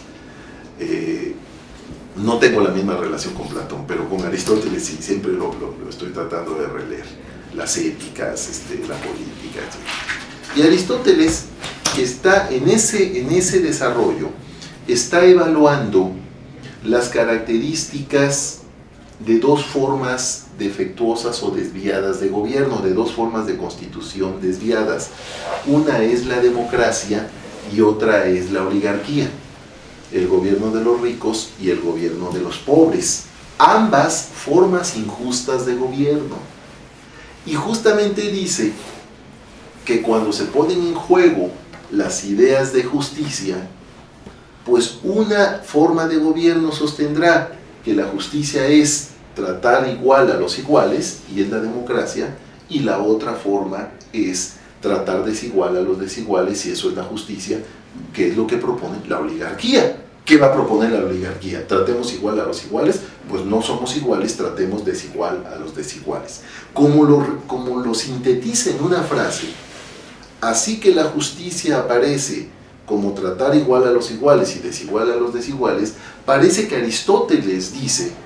No tengo la misma relación con Platón, pero con Aristóteles sí, siempre lo estoy tratando de releer. Las éticas, la política, etc. Y Aristóteles está en ese desarrollo, está evaluando las características de dos formas defectuosas o desviadas de gobierno, de dos formas de constitución desviadas. Una es la democracia y otra es la oligarquía, el gobierno de los ricos y el gobierno de los pobres, ambas formas injustas de gobierno. Y justamente dice que cuando se ponen en juego las ideas de justicia, pues una forma de gobierno sostendrá que la justicia es tratar igual a los iguales, y es la democracia, y la otra forma es tratar desigual a los desiguales, y eso es la justicia, que es lo que propone la oligarquía. ¿Qué va a proponer la oligarquía? ¿Tratemos igual a los iguales? Pues no somos iguales, tratemos desigual a los desiguales. Como lo sintetiza en una frase, así que la justicia aparece como tratar igual a los iguales y desigual a los desiguales, parece que Aristóteles dice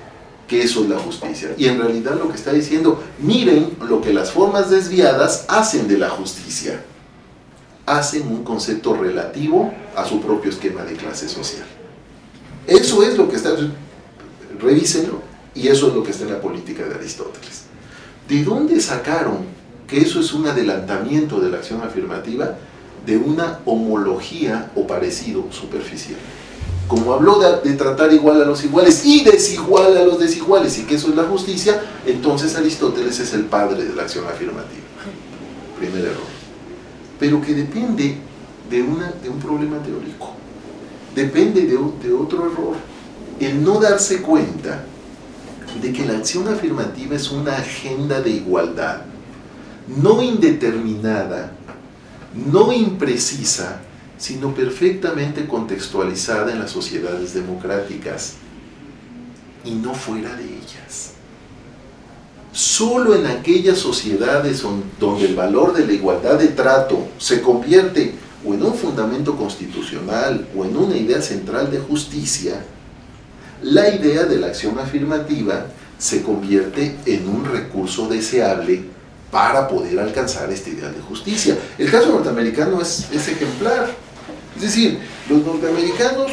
que eso es la justicia. Y en realidad lo que está diciendo, miren lo que las formas desviadas hacen de la justicia. Hacen un concepto relativo a su propio esquema de clase social. Eso es lo que está, revísenlo, y eso es lo que está en la política de Aristóteles. ¿De dónde sacaron que eso es un adelantamiento de la acción afirmativa? De una homología o parecido superficial. Como habló de tratar igual a los iguales y desigual a los desiguales, y que eso es la justicia, entonces Aristóteles es el padre de la acción afirmativa. Primer error. Pero que depende de un problema teórico. Depende de otro error. El no darse cuenta de que la acción afirmativa es una agenda de igualdad, no indeterminada, no imprecisa, sino perfectamente contextualizada en las sociedades democráticas y no fuera de ellas. Solo en aquellas sociedades donde el valor de la igualdad de trato se convierte o en un fundamento constitucional o en una idea central de justicia, la idea de la acción afirmativa se convierte en un recurso deseable para poder alcanzar este ideal de justicia. El caso norteamericano es ejemplar. Es decir, los norteamericanos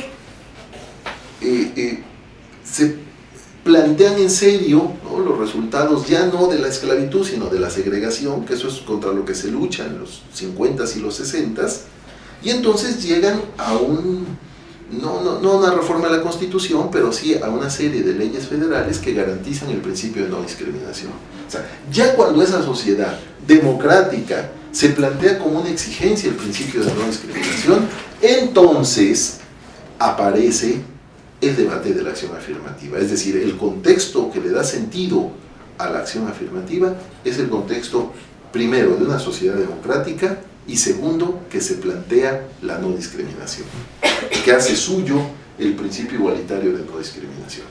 se plantean en serio, ¿no?, los resultados ya no de la esclavitud, sino de la segregación, que eso es contra lo que se lucha en los 50s y los 60s, y entonces llegan a no una reforma de la Constitución, pero sí a una serie de leyes federales que garantizan el principio de no discriminación. O sea, ya cuando esa sociedad democrática se plantea como una exigencia el principio de no discriminación, entonces aparece el debate de la acción afirmativa. Es decir, el contexto que le da sentido a la acción afirmativa es el contexto, primero, de una sociedad democrática, y segundo, que se plantea la no discriminación, que hace suyo el principio igualitario de no discriminación.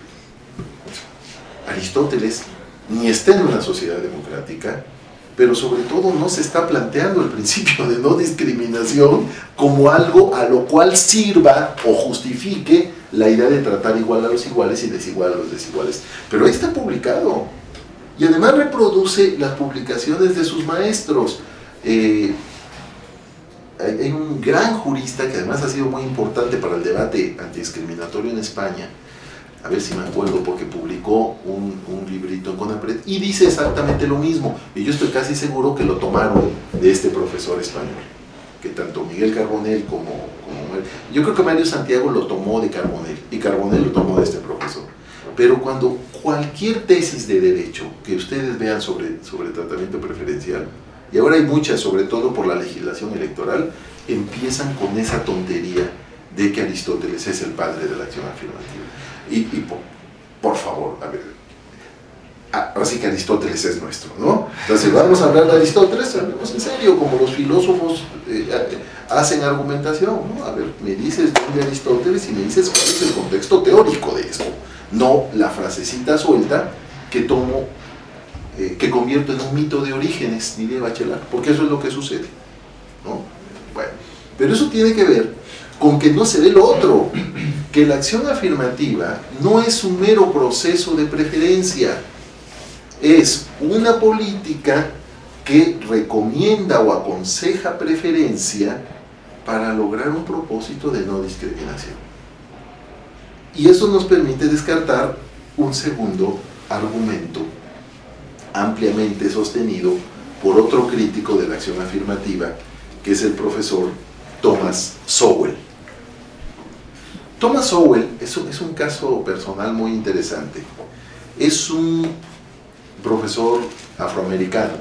Aristóteles ni está en una sociedad democrática, pero sobre todo no se está planteando el principio de no discriminación como algo a lo cual sirva o justifique la idea de tratar igual a los iguales y desigual a los desiguales. Pero ahí está publicado, y además reproduce las publicaciones de sus maestros. Hay un gran jurista que además ha sido muy importante para el debate antidiscriminatorio en España, a ver si me acuerdo, porque publicó un librito en CONAPRED y dice exactamente lo mismo, y yo estoy casi seguro que lo tomaron de este profesor español, que tanto Miguel Carbonell como yo creo que Mario Santiago lo tomó de Carbonell, y Carbonell lo tomó de este profesor. Pero cuando cualquier tesis de derecho que ustedes vean sobre tratamiento preferencial, y ahora hay muchas, sobre todo por la legislación electoral, empiezan con esa tontería de que Aristóteles es el padre de la acción afirmativa. Y por favor, a ver, ahora sí que Aristóteles es nuestro, ¿no? Entonces, vamos a hablar de Aristóteles, hablemos en serio, como los filósofos hacen argumentación, ¿no? A ver, me dices de Aristóteles y me dices cuál es el contexto teórico de esto, no la frasecita suelta que tomo, que convierto en un mito de Orígenes ni de Bachelard, porque eso es lo que sucede, ¿no? Bueno, pero eso tiene que ver con que no se ve lo otro, que la acción afirmativa no es un mero proceso de preferencia, es una política que recomienda o aconseja preferencia para lograr un propósito de no discriminación. Y eso nos permite descartar un segundo argumento ampliamente sostenido por otro crítico de la acción afirmativa, que es el profesor Thomas Sowell. Thomas Sowell es un caso personal muy interesante. Es un profesor afroamericano,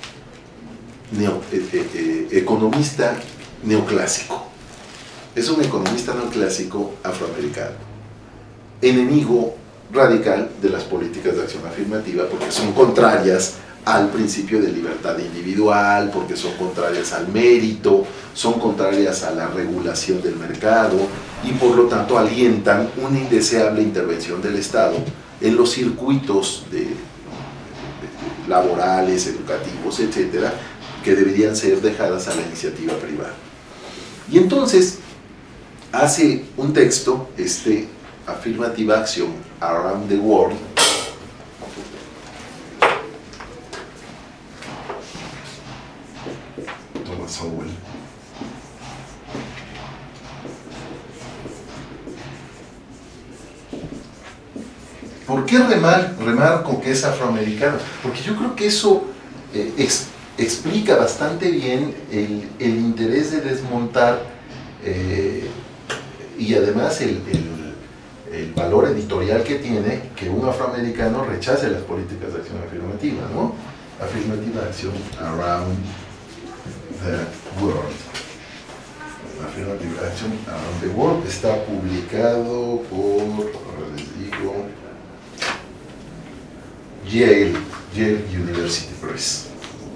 economista neoclásico. Es un economista neoclásico afroamericano, enemigo radical de las políticas de acción afirmativa, porque son contrarias al principio de libertad individual, porque son contrarias al mérito, son contrarias a la regulación del mercado, y por lo tanto alientan una indeseable intervención del Estado en los circuitos laborales, educativos, etcétera, que deberían ser dejadas a la iniciativa privada. Y entonces hace un texto, Affirmative Action Around the World, ¿Por qué remarco que es afroamericano? Porque yo creo que eso explica bastante bien el interés de desmontar y además el valor editorial que tiene que un afroamericano rechace las políticas de acción afirmativa, ¿no? Affirmative Action Around the World. Affirmative Action Around the World está publicado por, ahora les digo, Yale University Press.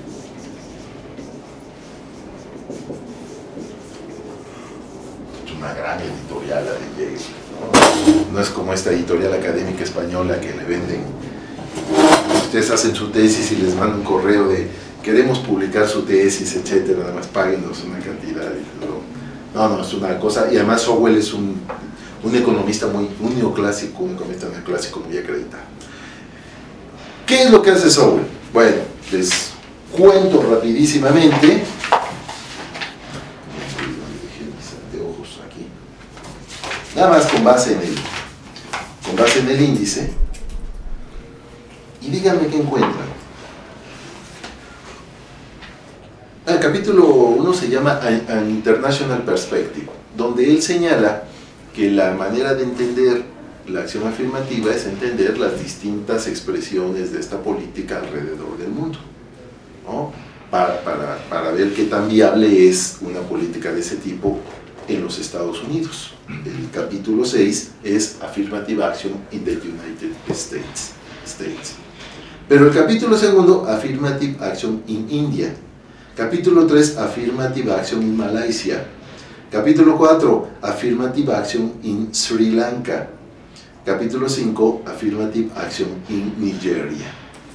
Es una gran editorial la de Yale, ¿no? No es como esta editorial académica española que le venden. Ustedes hacen su tesis y les mandan un correo de queremos publicar su tesis, etcétera, nada más páguenos una cantidad. No, es una cosa, y además Sowell es un economista un economista neoclásico muy acreditado. ¿Qué es lo que hace Sowell? Bueno, les cuento rapidísimamente. Nada más con base en el índice. Y díganme qué encuentran. El capítulo 1 se llama An International Perspective, donde él señala que la manera de entender la acción afirmativa es entender las distintas expresiones de esta política alrededor del mundo, ¿no? Para ver qué tan viable es una política de ese tipo en los Estados Unidos. El capítulo 6 es Affirmative Action in the United States. Pero el capítulo 2, Affirmative Action in India. Capítulo 3, Affirmative Action in Malaysia. Capítulo 4, Affirmative Action in Sri Lanka. Capítulo 5, Affirmative Action in Nigeria.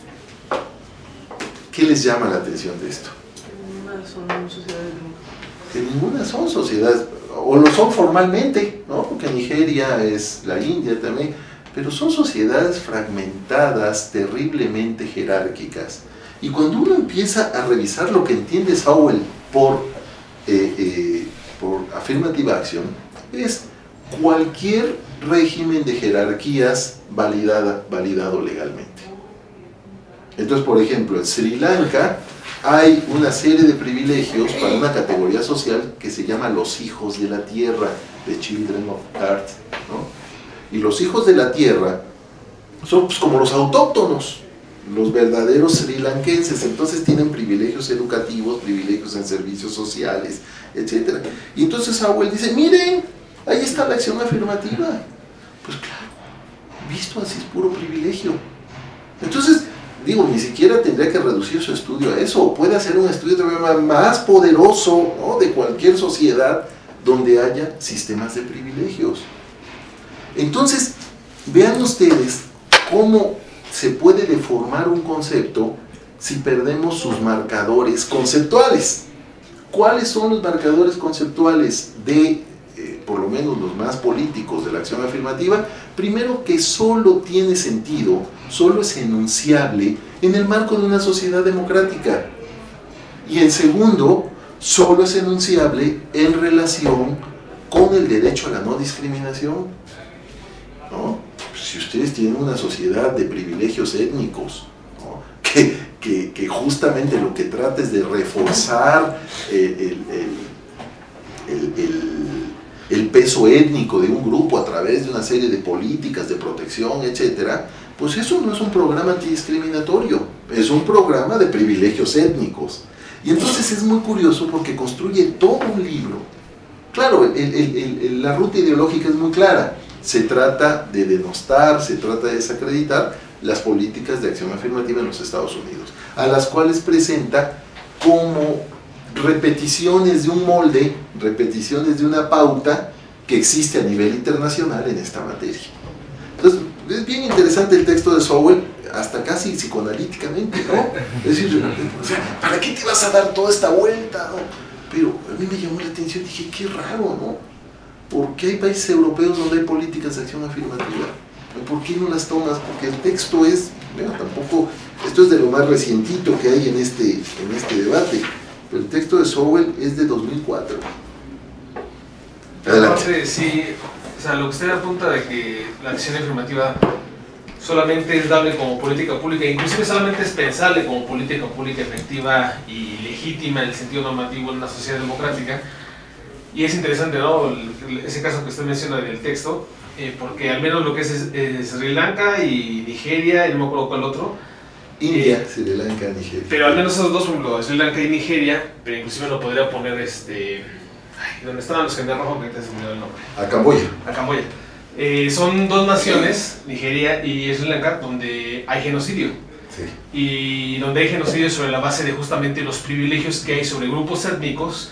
¿Qué les llama la atención de esto? Ninguna son sociedades. Que ninguna son sociedades, o lo son formalmente, ¿no? Porque Nigeria es la India también, pero son sociedades fragmentadas, terriblemente jerárquicas. Y cuando uno empieza a revisar lo que entiende Sowell por affirmative action, es cualquier régimen de jerarquías validado legalmente. Entonces, por ejemplo, en Sri Lanka hay una serie de privilegios para una categoría social que se llama los hijos de la tierra, the children of earth, ¿no? Y los hijos de la tierra son pues, como los autóctonos, los verdaderos srilanquenses. Entonces tienen privilegios educativos, privilegios en servicios sociales, etc. Y entonces Sowell dice, miren, ahí está la acción afirmativa. Pues claro, visto así es puro privilegio. Entonces, digo, ni siquiera tendría que reducir su estudio a eso, o puede hacer un estudio todavía más poderoso, ¿no? De cualquier sociedad donde haya sistemas de privilegios. Entonces, vean ustedes cómo se puede deformar un concepto si perdemos sus marcadores conceptuales. ¿Cuáles son los marcadores conceptuales de, por lo menos los más políticos de la acción afirmativa? Primero, que solo tiene sentido, solo es enunciable en el marco de una sociedad democrática. Y en segundo, solo es enunciable en relación con el derecho a la no discriminación, ¿no? Si ustedes tienen una sociedad de privilegios étnicos, ¿no? que justamente lo que trata es de reforzar el peso étnico de un grupo a través de una serie de políticas de protección, etcétera, pues eso no es un programa antidiscriminatorio, es un programa de privilegios étnicos. Y entonces es muy curioso porque construye todo un libro. Claro, la ruta ideológica es muy clara. Se trata de denostar, se trata de desacreditar las políticas de acción afirmativa en los Estados Unidos, a las cuales presenta como repeticiones de un molde, repeticiones de una pauta que existe a nivel internacional en esta materia. Entonces, es bien interesante el texto de Sowell, hasta casi psicoanalíticamente, ¿no? Es decir, o sea, ¿para qué te vas a dar toda esta vuelta, no? Pero a mí me llamó la atención, dije, qué raro, ¿no? ¿Por qué hay países europeos donde hay políticas de acción afirmativa? ¿Por qué no las tomas? Porque el texto es, bueno, tampoco, esto es de lo más recientito que hay en este debate, pero el texto de Sowell es de 2004. Adelante. Aparte, sí, o sea, lo que usted apunta de que la acción afirmativa solamente es dable como política pública, inclusive solamente es pensable como política pública efectiva y legítima en el sentido normativo en una sociedad democrática. Y es interesante, ¿no?, ese caso que usted menciona del texto, porque al menos lo que es Sri Lanka y Nigeria, y no me acuerdo cuál otro. India, Sri Lanka, Nigeria. Pero al menos esos dos, por ejemplo, Sri Lanka y Nigeria, pero inclusive lo podría poner, donde estaban los generales rojos, que ahorita se me olvidó el nombre. A Camboya. A Camboya. Son dos naciones, Nigeria y Sri Lanka, donde hay genocidio. Sí. Y donde hay genocidio sobre la base de justamente los privilegios que hay sobre grupos étnicos,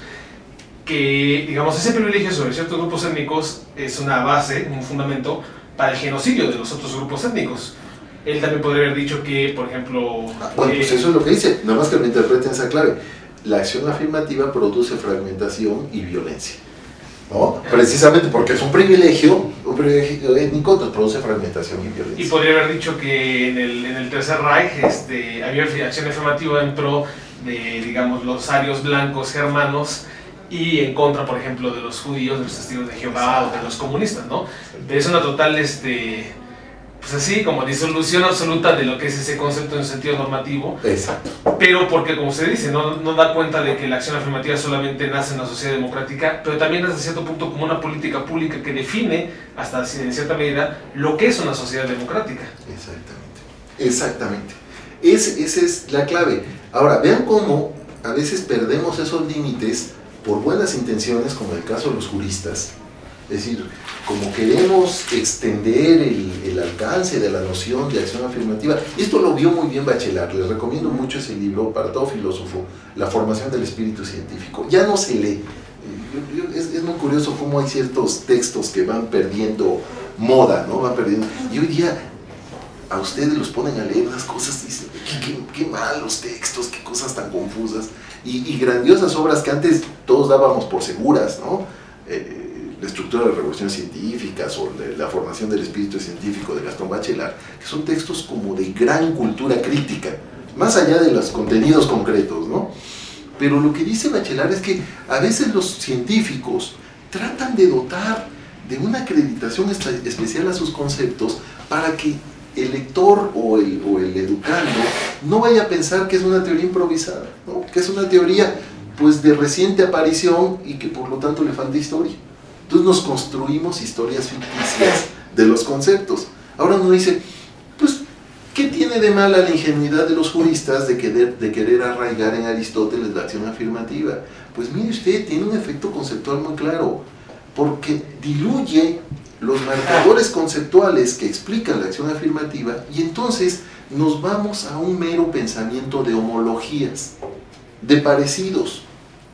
que, digamos, ese privilegio sobre ciertos grupos étnicos es una base, un fundamento para el genocidio de los otros grupos étnicos. Él también podría haber dicho que, por ejemplo... Bueno, pues eso es lo que dice, nada más que lo interpreten esa clave. La acción afirmativa produce fragmentación y violencia, ¿no? Precisamente porque es un privilegio étnico, entonces produce fragmentación y violencia. Y podría haber dicho que en el Tercer Reich había acción afirmativa en pro de, digamos, los arios blancos germanos y en contra, por ejemplo, de los judíos, de los testigos de Jehová o de los comunistas, ¿no? Es una total, pues así, como disolución absoluta de lo que es ese concepto en sentido normativo. Exacto. Pero porque, como se dice, no da cuenta de que la acción afirmativa solamente nace en una sociedad democrática, pero también hasta cierto punto como una política pública que define, hasta en cierta medida, lo que es una sociedad democrática. Exactamente. Esa es la clave. Ahora, vean cómo a veces perdemos esos límites por buenas intenciones, como en el caso de los juristas. Es decir, como queremos extender el alcance de la noción de acción afirmativa, y esto lo vio muy bien Bachelard. Les recomiendo mucho ese libro para todo filósofo, La formación del espíritu científico. Ya no se lee. Es muy curioso cómo hay ciertos textos que van perdiendo moda, ¿no? Van perdiendo. Y hoy día a ustedes los ponen a leer unas cosas y dicen, qué malos textos, qué cosas tan confusas. Y grandiosas obras que antes todos dábamos por seguras, ¿no? La estructura de las revoluciones científicas o la formación del espíritu científico de Gastón Bachelard, que son textos como de gran cultura crítica, más allá de los contenidos concretos, ¿no? Pero lo que dice Bachelard es que a veces los científicos tratan de dotar de una acreditación especial a sus conceptos para que el lector o el educando no vaya a pensar que es una teoría improvisada, ¿no? Que es una teoría pues de reciente aparición y que por lo tanto le falta historia. Entonces nos construimos historias ficticias de los conceptos. Ahora uno dice, pues, ¿qué tiene de mala la ingenuidad de los juristas de querer arraigar en Aristóteles la acción afirmativa? Pues mire usted, tiene un efecto conceptual muy claro, porque diluye los marcadores conceptuales que explican la acción afirmativa y entonces nos vamos a un mero pensamiento de homologías, de parecidos.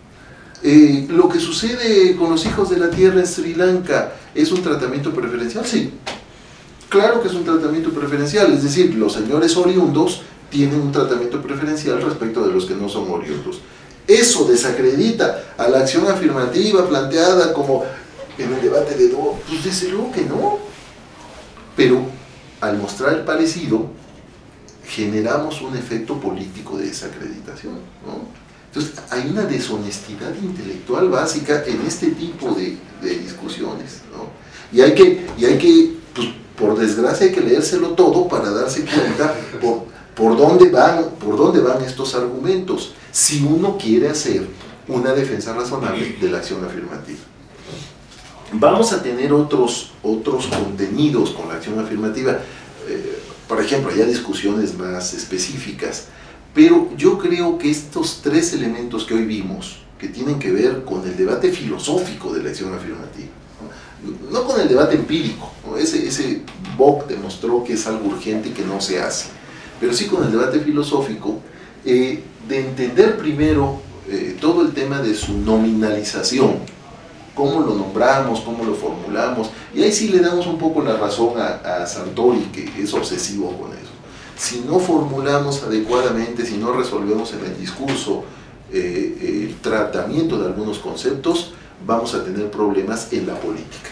Lo que sucede con los hijos de la tierra en Sri Lanka es un tratamiento preferencial, sí, claro que es un tratamiento preferencial, es decir, los señores oriundos tienen un tratamiento preferencial respecto de los que no son oriundos. Eso desacredita a la acción afirmativa planteada como en el debate de Doe, pues desde luego que no, pero al mostrar el parecido generamos un efecto político de desacreditación, ¿no? Entonces hay una deshonestidad intelectual básica en este tipo de discusiones, ¿no? Y hay que pues, por desgracia hay que leérselo todo para darse cuenta por dónde van estos argumentos, si uno quiere hacer una defensa razonable de la acción afirmativa. Vamos a tener otros contenidos con la acción afirmativa, por ejemplo, hay discusiones más específicas, pero yo creo que estos tres elementos que hoy vimos, que tienen que ver con el debate filosófico de la acción afirmativa, no con el debate empírico, ¿no? Ese Bock demostró que es algo urgente y que no se hace, pero sí con el debate filosófico, de entender primero todo el tema de su nominalización, cómo lo nombramos, cómo lo formulamos, y ahí sí le damos un poco la razón a Sartori, que es obsesivo con eso. Si no formulamos adecuadamente, si no resolvemos en el discurso el tratamiento de algunos conceptos, vamos a tener problemas en la política.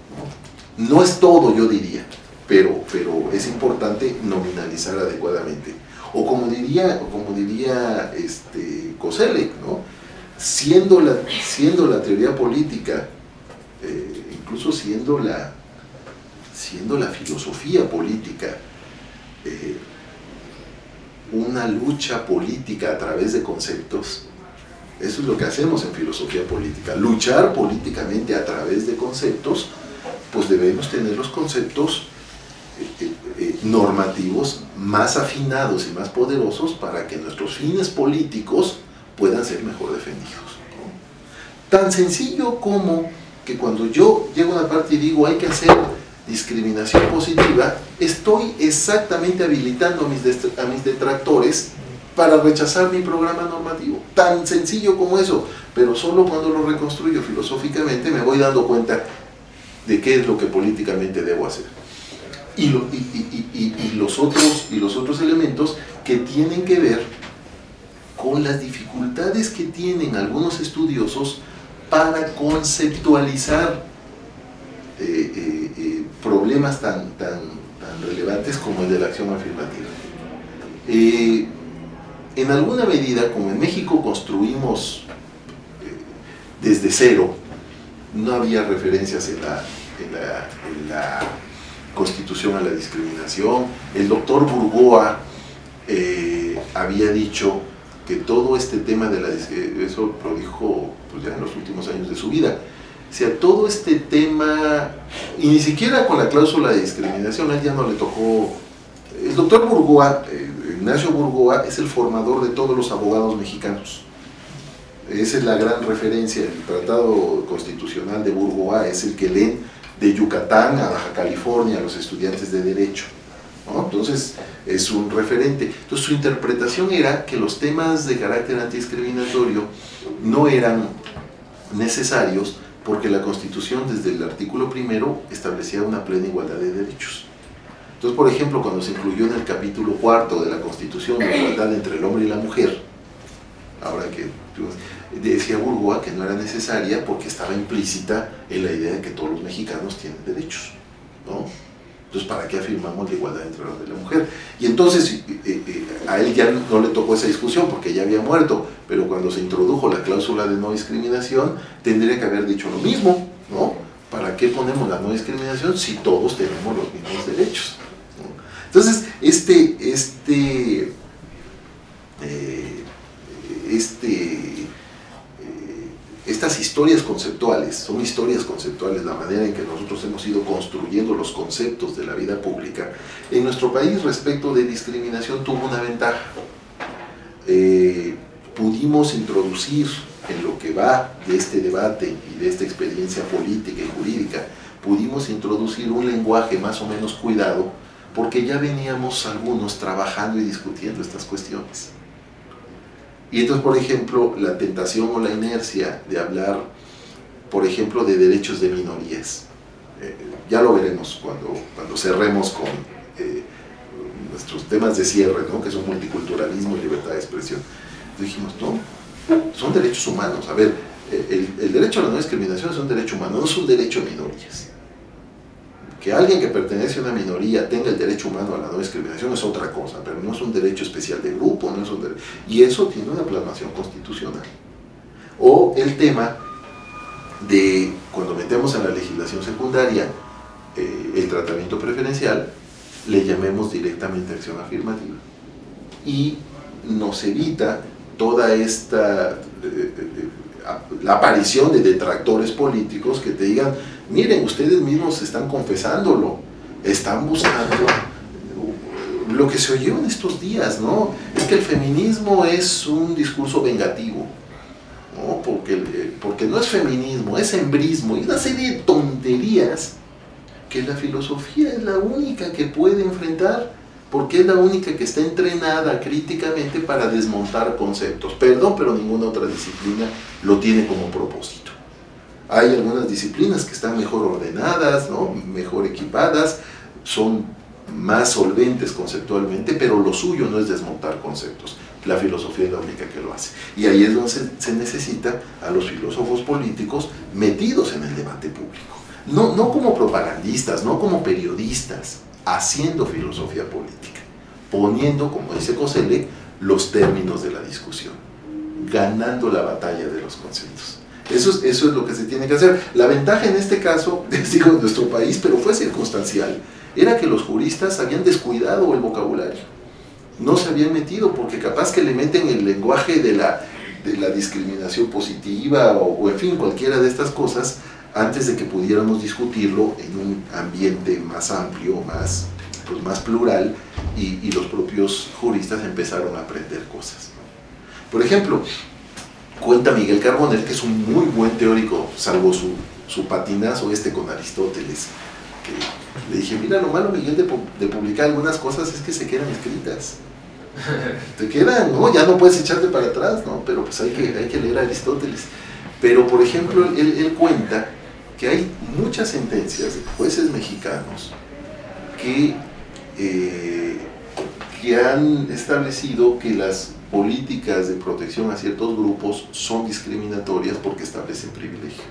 No es todo, yo diría, pero es importante nominalizar adecuadamente. O como diría Koselleck, ¿no? Siendo la teoría política, incluso siendo la filosofía política, una lucha política a través de conceptos. Eso es lo que hacemos en filosofía política, luchar políticamente a través de conceptos. Pues debemos tener los conceptos normativos más afinados y más poderosos para que nuestros fines políticos puedan ser mejor defendidos, ¿no? Tan sencillo como que cuando yo llego a una parte y digo hay que hacer discriminación positiva, estoy exactamente habilitando a mis detractores para rechazar mi programa normativo. Tan sencillo como eso, pero solo cuando lo reconstruyo filosóficamente me voy dando cuenta de qué es lo que políticamente debo hacer. Y los otros elementos que tienen que ver con las dificultades que tienen algunos estudiosos para conceptualizar problemas tan relevantes como el de la acción afirmativa. En alguna medida, como en México construimos desde cero, no había referencias en la Constitución a la discriminación. El doctor Burgoa había dicho que todo este tema de eso lo dijo pues ya en los últimos años de su vida, o sea, todo este tema, y ni siquiera con la cláusula de discriminación, a él ya no le tocó. El doctor Burgoa, Ignacio Burgoa, es el formador de todos los abogados mexicanos. Esa es la gran referencia. El Tratado Constitucional de Burgoa es el que leen de Yucatán a Baja California a los estudiantes de Derecho, ¿no? Entonces es un referente. Entonces su interpretación era que los temas de carácter antidiscriminatorio no eran necesarios porque la Constitución desde el artículo primero establecía una plena igualdad de derechos. Entonces, por ejemplo, cuando se incluyó en el capítulo 4 de la Constitución la igualdad entre el hombre y la mujer, ahora que decía Burgoa que no era necesaria porque estaba implícita en la idea de que todos los mexicanos tienen derechos, ¿no? Entonces, ¿para qué afirmamos la igualdad entre el hombre y la mujer? Y entonces, a él ya no le tocó esa discusión porque ya había muerto, pero cuando se introdujo la cláusula de no discriminación, tendría que haber dicho lo mismo, ¿no? ¿Para qué ponemos la no discriminación si todos tenemos los mismos derechos, ¿no? Entonces, estas historias conceptuales, son historias conceptuales, la manera en que nosotros hemos ido construyendo los conceptos de la vida pública. En nuestro país, respecto de discriminación, tuvo una ventaja. Pudimos introducir en lo que va de este debate y de esta experiencia política y jurídica, pudimos introducir un lenguaje más o menos cuidado, porque ya veníamos algunos trabajando y discutiendo estas cuestiones. Y entonces, por ejemplo, la tentación o la inercia de hablar, por ejemplo, de derechos de minorías, ya lo veremos cuando cerremos con nuestros temas de cierre, ¿no? Que son multiculturalismo y libertad de expresión. Entonces dijimos, no, son derechos humanos. A ver, el derecho a la no discriminación es un derecho humano, no es un derecho a minorías. Que alguien que pertenece a una minoría tenga el derecho humano a la no discriminación es otra cosa, pero no es un derecho especial de grupo, no es un derecho, y eso tiene una plasmación constitucional. O el tema de cuando metemos en la legislación secundaria el tratamiento preferencial, le llamemos directamente acción afirmativa. Y nos evita toda esta la aparición de detractores políticos que te digan, miren, ustedes mismos están confesándolo, están buscando lo que se oyó en estos días, ¿no? Es que el feminismo es un discurso vengativo, ¿no? Porque no es feminismo, es hembrismo, y una serie de tonterías que la filosofía es la única que puede enfrentar, porque es la única que está entrenada críticamente para desmontar conceptos. Perdón, pero ninguna otra disciplina lo tiene como propósito. Hay algunas disciplinas que están mejor ordenadas, ¿no? Mejor equipadas, son más solventes conceptualmente, pero lo suyo no es desmontar conceptos. La filosofía es la única que lo hace. Y ahí es donde se necesita a los filósofos políticos metidos en el debate público. No como propagandistas, no como periodistas, haciendo filosofía política, poniendo, como dice Koselleck, los términos de la discusión, ganando la batalla de los conceptos. Eso es lo que se tiene que hacer. La ventaja en este caso, digo, en nuestro país, pero fue circunstancial. era que los juristas habían descuidado el vocabulario, no se habían metido, porque capaz que le meten el lenguaje de la discriminación positiva o en fin, cualquiera de estas cosas, antes de que pudiéramos discutirlo en un ambiente más amplio, más plural, y los propios juristas empezaron a aprender cosas. Por ejemplo, cuenta Miguel Carbonell, que es un muy buen teórico, salvo su patinazo con Aristóteles, que le dije, mira, lo malo, Miguel, de publicar algunas cosas es que se quedan escritas. Te quedan, ¿no? Ya no puedes echarte para atrás, ¿no? Pero pues hay que leer a Aristóteles. Pero, por ejemplo, él cuenta que hay muchas sentencias de jueces mexicanos que han establecido que las políticas de protección a ciertos grupos son discriminatorias porque establecen privilegio.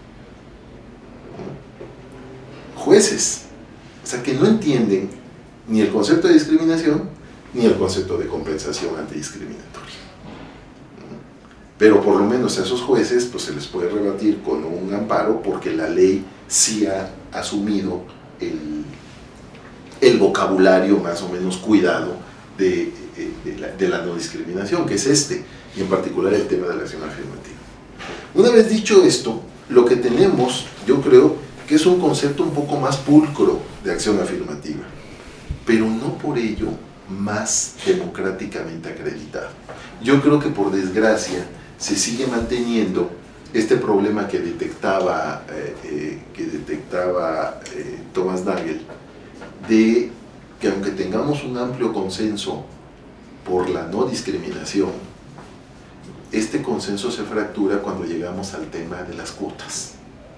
Jueces, o sea, que no entienden ni el concepto de discriminación ni el concepto de compensación antidiscriminatoria. Pero por lo menos a esos jueces pues se les puede rebatir con un amparo, porque la ley sí ha asumido el vocabulario más o menos cuidado de la no discriminación, que es y en particular el tema de la acción afirmativa. Una vez dicho esto, lo que tenemos, yo creo, que es un concepto un poco más pulcro de acción afirmativa, pero no por ello más democráticamente acreditado. Yo creo que por desgracia se sigue manteniendo este problema que detectaba Thomas Nagel, de que aunque tengamos un amplio consenso por la no discriminación, este consenso se fractura cuando llegamos al tema de las cuotas.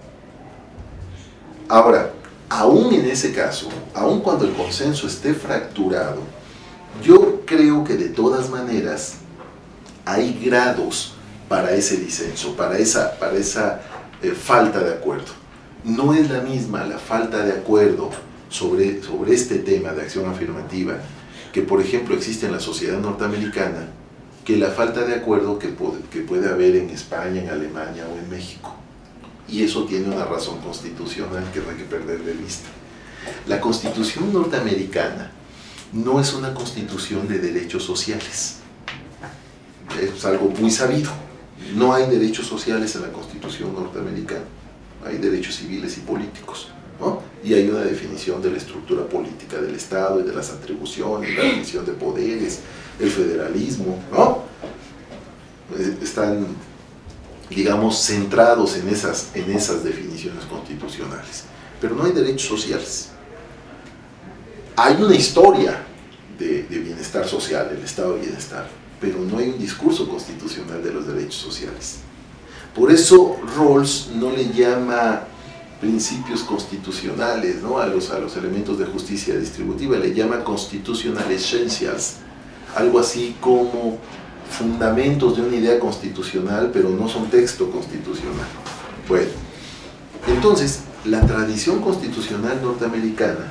Ahora, aún en ese caso, aún cuando el consenso esté fracturado, yo creo que de todas maneras hay grados para ese disenso, para esa falta de acuerdo. No es la misma la falta de acuerdo sobre este tema de acción afirmativa que, por ejemplo, existe en la sociedad norteamericana, que la falta de acuerdo que puede haber en España, en Alemania o en México. Y eso tiene una razón constitucional que no hay que perder de vista. La Constitución norteamericana no es una constitución de derechos sociales. Es algo muy sabido. No hay derechos sociales en la Constitución norteamericana. Hay derechos civiles y políticos, ¿no? Y hay una definición de la estructura política del Estado y de las atribuciones, la división de poderes, el federalismo, ¿no? Están, digamos, centrados en esas definiciones constitucionales. Pero no hay derechos sociales. Hay una historia de bienestar social, el estado de bienestar, pero no hay un discurso constitucional de los derechos sociales. Por eso Rawls no le llama principios constitucionales, ¿no?, a los elementos de justicia distributiva, le llama constitutional essentials, algo así como fundamentos de una idea constitucional, pero no son texto constitucional. Bueno, entonces, la tradición constitucional norteamericana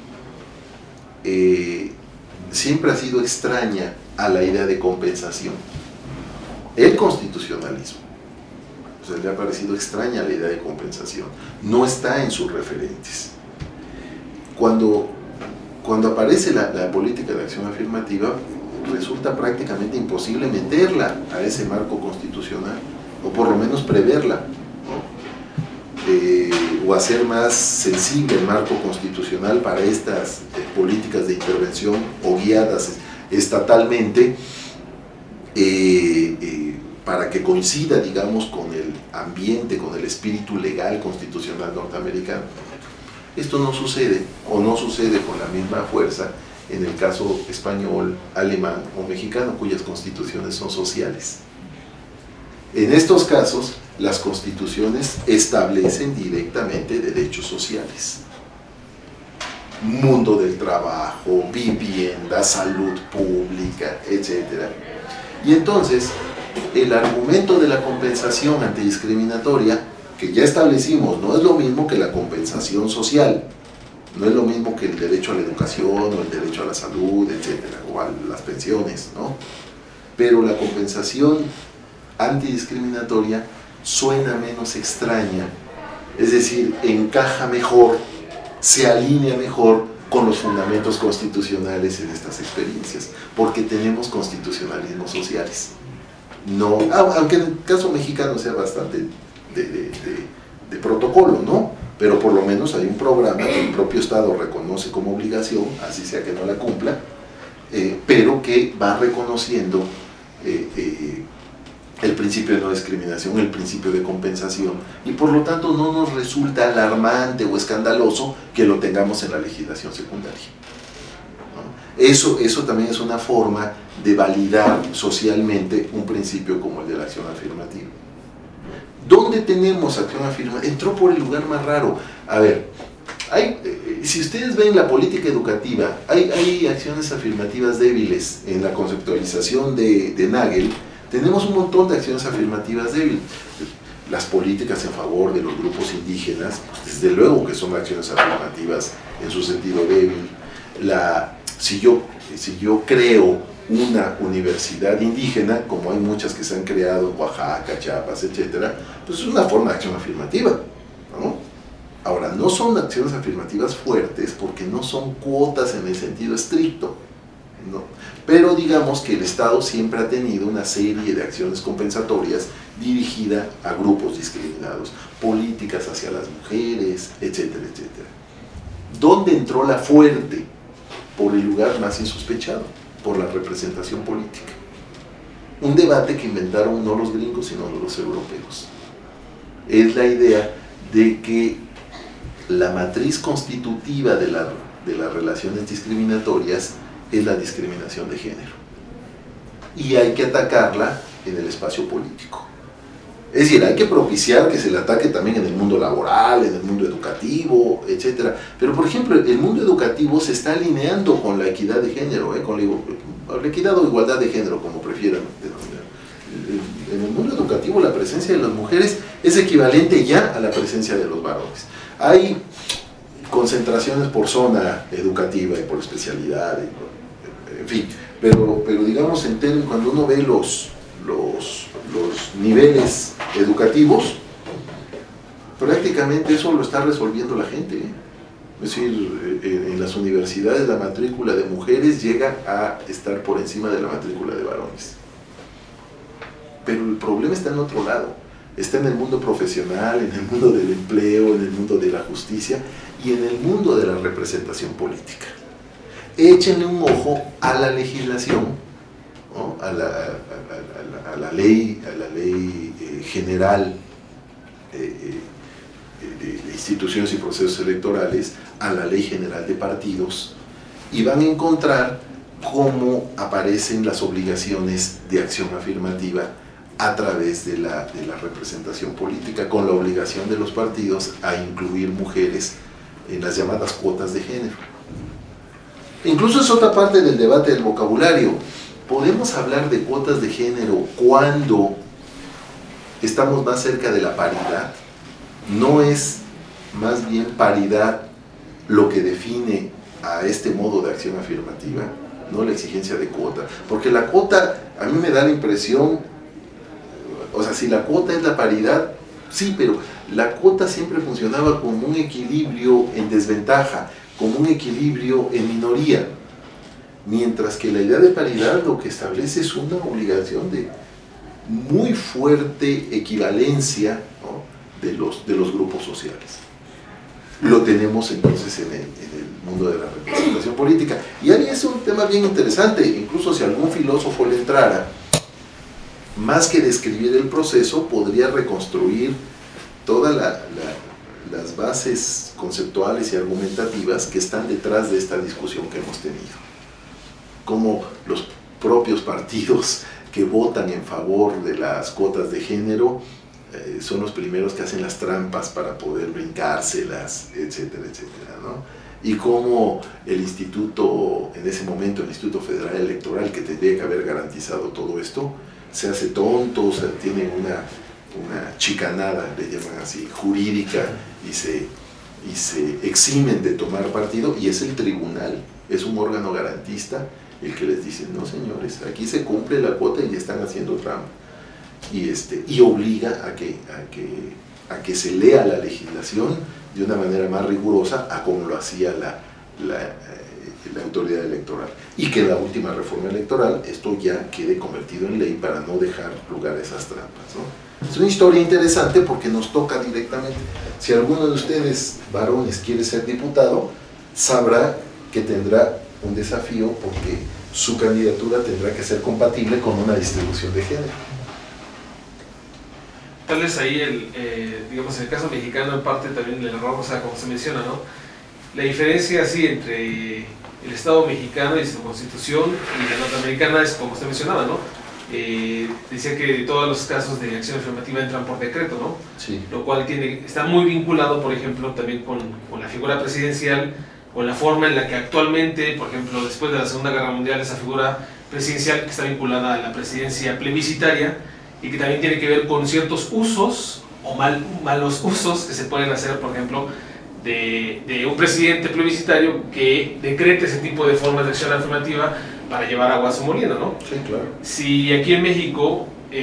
siempre ha sido extraña a la idea de compensación. El constitucionalismo, o sea, le ha parecido extraña la idea de compensación, no está en sus referentes. Cuando aparece la política de acción afirmativa, resulta prácticamente imposible meterla a ese marco constitucional, o por lo menos preverla, ¿no? O hacer más sensible el marco constitucional para estas políticas de intervención o guiadas estatalmente, para que coincida, digamos, con el ambiente, con el espíritu legal constitucional norteamericano. Esto no sucede, o no sucede con la misma fuerza en el caso español, alemán o mexicano, cuyas constituciones son sociales. En estos casos, las constituciones establecen directamente derechos sociales. Mundo del trabajo, vivienda, salud pública, etc. Y entonces, el argumento de la compensación antidiscriminatoria, que ya establecimos, no es lo mismo que la compensación social, no es lo mismo que el derecho a la educación o el derecho a la salud, etcétera, o a las pensiones, ¿no? Pero la compensación antidiscriminatoria suena menos extraña, es decir, encaja mejor, se alinea mejor con los fundamentos constitucionales en estas experiencias, porque tenemos constitucionalismos sociales. No, aunque en el caso mexicano sea bastante de protocolo, ¿no? Pero por lo menos hay un programa que el propio Estado reconoce como obligación, así sea que no la cumpla, pero que va reconociendo el principio de no discriminación, el principio de compensación, y por lo tanto no nos resulta alarmante o escandaloso que lo tengamos en la legislación secundaria, ¿no? Eso también es una forma de validar socialmente un principio como el de la acción afirmativa. ¿Dónde tenemos acción afirmativa? Entró por el lugar más raro. A ver, si ustedes ven la política educativa, hay acciones afirmativas débiles en la conceptualización de Nagel. Tenemos un montón de acciones afirmativas débiles. Las políticas en favor de los grupos indígenas, pues desde luego que son acciones afirmativas en su sentido débil. Si yo creo una universidad indígena, como hay muchas que se han creado en Oaxaca, Chiapas, etc., pues es una forma de acción afirmativa, ¿no? Ahora, no son acciones afirmativas fuertes porque no son cuotas en el sentido estricto, ¿no? Pero digamos que el Estado siempre ha tenido una serie de acciones compensatorias dirigidas a grupos discriminados, políticas hacia las mujeres, etcétera, etcétera. ¿Dónde entró la fuerte? Por el lugar más insospechado, por la representación política. Un debate que inventaron no los gringos, sino los europeos. Es la idea de que la matriz constitutiva de las relaciones discriminatorias es la discriminación de género. Y hay que atacarla en el espacio político. Es decir, hay que propiciar que se le ataque también en el mundo laboral, en el mundo educativo, etc. Pero, por ejemplo, el mundo educativo se está alineando con la equidad de género, con la equidad o igualdad de género, como prefieran denominar. En el mundo educativo la presencia de las mujeres es equivalente ya a la presencia de los varones. Hay concentraciones por zona educativa y por especialidad, en fin, pero digamos, cuando uno ve los niveles educativos, prácticamente eso lo está resolviendo la gente, ¿eh? Es decir, en las universidades la matrícula de mujeres llega a estar por encima de la matrícula de varones. Pero el problema está en otro lado, está en el mundo profesional, en el mundo del empleo, en el mundo de la justicia y en el mundo de la representación política. Échenle un ojo a la legislación, ¿no? a la ley general de instituciones y procesos electorales, a la ley general de partidos, y van a encontrar cómo aparecen las obligaciones de acción afirmativa a través de la representación política, con la obligación de los partidos a incluir mujeres en las llamadas cuotas de género. Incluso es otra parte del debate del vocabulario. ¿Podemos hablar de cuotas de género cuando estamos más cerca de la paridad? ¿No es más bien paridad lo que define a este modo de acción afirmativa? No la exigencia de cuota. Porque la cuota, a mí me da la impresión, o sea, si la cuota es la paridad, sí, pero la cuota siempre funcionaba como un equilibrio en desventaja, como un equilibrio en minoría. Mientras que la idea de paridad lo que establece es una obligación de muy fuerte equivalencia, ¿no? de los grupos sociales. Lo tenemos entonces en el mundo de la representación política. Y ahí es un tema bien interesante, incluso si algún filósofo le entrara, más que describir el proceso, podría reconstruir todas las bases conceptuales y argumentativas que están detrás de esta discusión que hemos tenido. Como los propios partidos que votan en favor de las cuotas de género son los primeros que hacen las trampas para poder brincárselas, etcétera, etcétera, ¿no? Y como el instituto, en ese momento el Instituto Federal Electoral, que tendría que haber garantizado todo esto, se hace tonto, o sea, tiene una chicanada, le llaman así, jurídica, y se eximen de tomar partido, y es el tribunal, es un órgano garantista el que les dice, no señores, aquí se cumple la cuota y están haciendo trampa, y obliga a que se lea la legislación de una manera más rigurosa a como lo hacía la autoridad electoral, y que en la última reforma electoral esto ya quede convertido en ley para no dejar lugar a esas trampas, ¿no? Es una historia interesante porque nos toca directamente. Si alguno de ustedes, varones, quiere ser diputado, sabrá que tendrá un desafío porque su candidatura tendrá que ser compatible con una distribución de género. Tal vez ahí, digamos, en el caso mexicano, en parte también el error, o sea, como se menciona, ¿no? La diferencia así entre el Estado mexicano y su constitución y la norteamericana es como usted mencionaba, ¿no? Decía que todos los casos de acción afirmativa entran por decreto, ¿no? Sí. Lo cual está muy vinculado, por ejemplo, también con la figura presidencial, con la forma en la que actualmente, por ejemplo, después de la Segunda Guerra Mundial, esa figura presidencial que está vinculada a la presidencia plebiscitaria y que también tiene que ver con ciertos usos o malos usos que se pueden hacer, por ejemplo, de un presidente plebiscitario que decrete ese tipo de formas de acción afirmativa para llevar agua a su molino, ¿no? Sí, claro. Si aquí en México,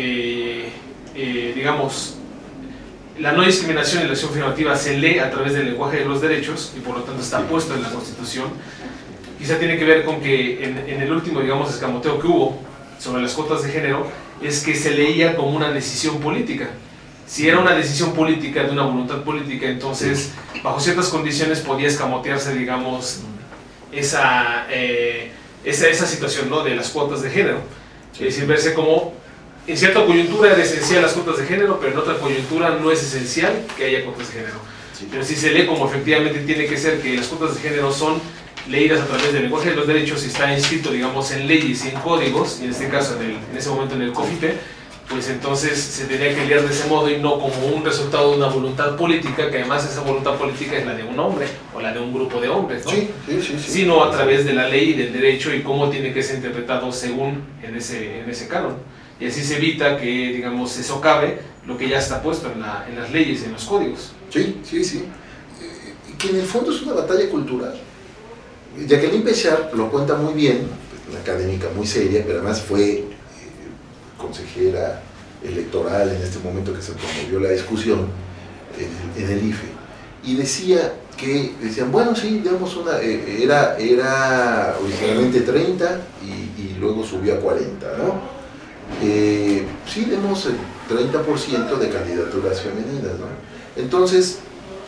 digamos, la no discriminación y la acción afirmativa se lee a través del lenguaje de los derechos y por lo tanto está puesto en la Constitución, quizá tiene que ver con que en el último, digamos, escamoteo que hubo sobre las cuotas de género, es que se leía como una decisión política. Si era una decisión política, de una voluntad política, entonces bajo ciertas condiciones podía escamotearse, digamos, esa situación, ¿no?, de las cuotas de género. Es decir, verse como en cierta coyuntura es esencial las cuotas de género, pero en otra coyuntura no es esencial que haya cuotas de género. Pero si se lee como efectivamente tiene que ser, que las cuotas de género son leídas a través del lenguaje de los derechos y está inscrito, digamos, en leyes y en códigos, y en este caso en ese momento en el COFIPE, pues entonces se tenía que leer de ese modo y no como un resultado de una voluntad política, que además esa voluntad política es la de un hombre o la de un grupo de hombres, ¿no? Sí. Sino a través de la ley y del derecho y cómo tiene que ser interpretado según en ese canon. Y así se evita que, digamos, se socave lo que ya está puesto en las leyes y en los códigos. Sí. Que en el fondo es una batalla cultural. Jacqueline Pechard lo cuenta muy bien, una académica muy seria, pero además fue consejera electoral en este momento que se promovió la discusión en el IFE, y decían, bueno, sí, digamos, era originalmente 30 y luego subió a 40, ¿no? Sí, demos el 30% de candidaturas femeninas, ¿no? Entonces,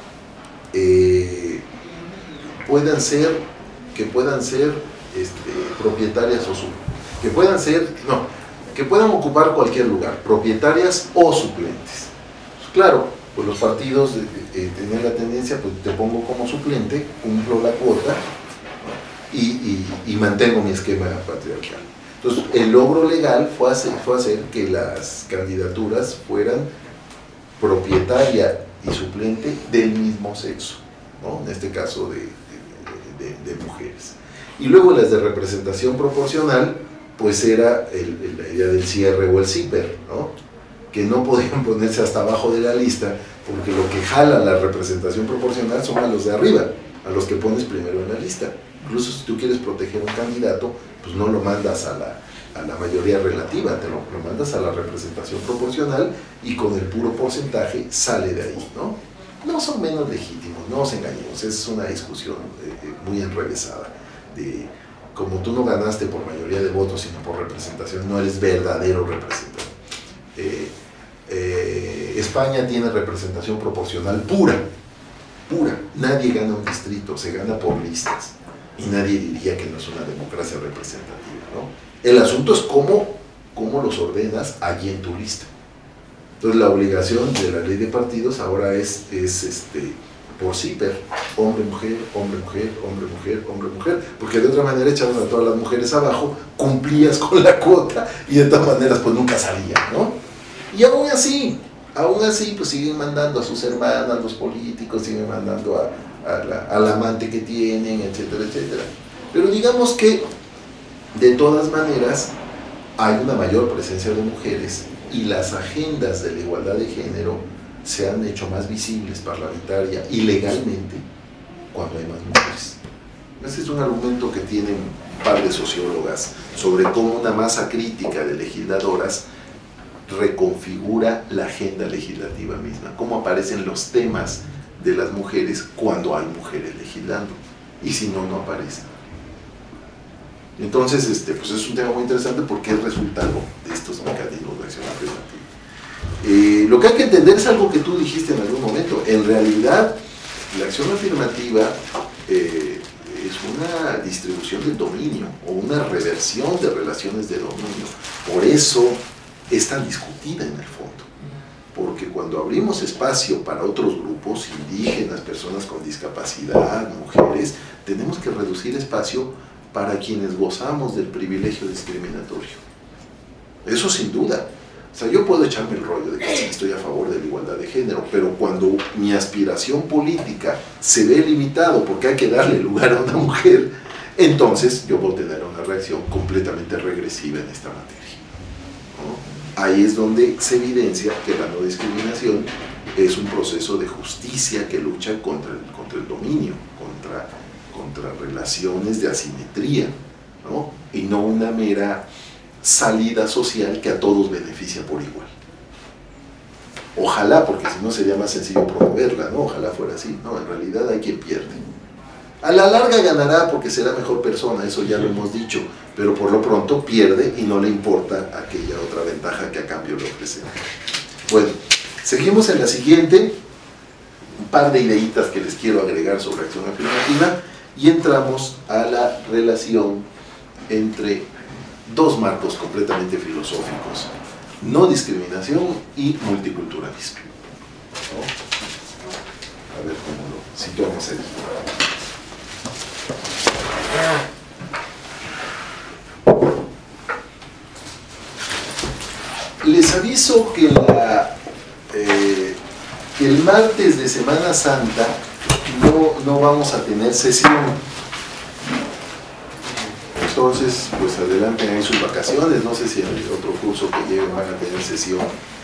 que puedan ser propietarias que puedan ocupar cualquier lugar, propietarias o suplentes. Pues claro, pues los partidos tenían la tendencia, pues te pongo como suplente, cumplo la cuota, ¿no? y mantengo mi esquema patriarcal. Entonces, el logro legal fue hacer que las candidaturas fueran propietaria y suplente del mismo sexo, ¿no? En este caso de mujeres. Y luego las de representación proporcional, pues era la idea del cierre o el zipper, ¿no? Que no podían ponerse hasta abajo de la lista, porque lo que jala la representación proporcional son a los de arriba, a los que pones primero en la lista. Incluso si tú quieres proteger un candidato, pues no lo mandas a la mayoría relativa, te lo mandas a la representación proporcional y con el puro porcentaje sale de ahí, ¿no? No son menos legítimos, no nos engañemos, es una discusión muy enrevesada. Como tú no ganaste por mayoría de votos, sino por representación, no eres verdadero representante. España tiene representación proporcional pura. Nadie gana un distrito, se gana por listas. Y nadie diría que no es una democracia representativa, ¿no? El asunto es cómo los ordenas allí en tu lista. Entonces la obligación de la ley de partidos ahora es por zipper, hombre, mujer, hombre, mujer, hombre, mujer, hombre, mujer, porque de otra manera echaban a todas las mujeres abajo, cumplías con la cuota y de todas maneras pues nunca salían, ¿no? Y aún así pues siguen mandando a sus hermanas, los políticos siguen mandando al amante que tienen, etcétera, etcétera. Pero digamos que de todas maneras hay una mayor presencia de mujeres y las agendas de la igualdad de género se han hecho más visibles parlamentaria y legalmente cuando hay más mujeres. Ese es un argumento que tienen un par de sociólogas sobre cómo una masa crítica de legisladoras reconfigura la agenda legislativa misma, cómo aparecen los temas de las mujeres cuando hay mujeres legislando. y si no, no aparece. Entonces, pues es un tema muy interesante porque es resultado de estos mecanismos de acción afirmativa. Lo que hay que entender es algo que tú dijiste en algún momento. En realidad, la acción afirmativa es una distribución del dominio o una reversión de relaciones de dominio. Por eso es tan discutida en el fondo. Porque cuando abrimos espacio para otros grupos, indígenas, personas con discapacidad, mujeres, tenemos que reducir espacio para quienes gozamos del privilegio discriminatorio. Eso sin duda. O sea, yo puedo echarme el rollo de que sí estoy a favor de la igualdad de género, pero cuando mi aspiración política se ve limitado porque hay que darle lugar a una mujer, entonces yo puedo tener una reacción completamente regresiva en esta materia, ¿no? Ahí es donde se evidencia que la no discriminación es un proceso de justicia que lucha contra el dominio, contra relaciones de asimetría, ¿no? Y no una mera salida social que a todos beneficia por igual. Ojalá, porque si no sería más sencillo promoverla, ¿no? Ojalá fuera así. No, en realidad hay quien pierde. A la larga ganará porque será mejor persona, eso ya lo hemos dicho, pero por lo pronto pierde y no le importa aquella otra ventaja que a cambio le ofrece. Bueno, seguimos en la siguiente, un par de ideitas que les quiero agregar sobre acción afirmativa y entramos a la relación entre dos marcos completamente filosóficos: no discriminación y multiculturalismo, ¿no? A ver cómo lo situamos ahí. Les aviso que el martes de Semana Santa no vamos a tener sesión. Entonces, pues adelanten ahí sus vacaciones. No sé si en el otro curso que lleven van a tener sesión.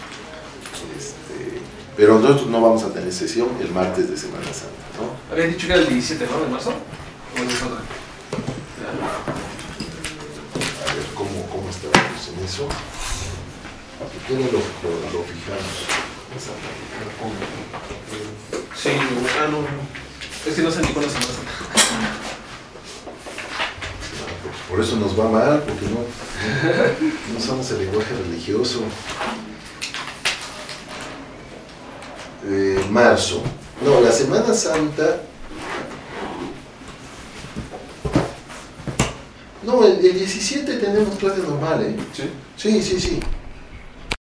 Pero nosotros no vamos a tener sesión el martes de Semana Santa, ¿no? Habías dicho que era el 17, ¿no? ¿De marzo? ¿O es otra? A ver, ¿cómo estábamos en eso? Si quieren lo fijamos. Sí, no. Es que no sé ni cuándo es Semana Santa. Por eso nos va mal, porque no usamos el lenguaje religioso. Marzo. No, la Semana Santa. No, el 17 tenemos clase normal, ¿eh? ¿Sí? Sí.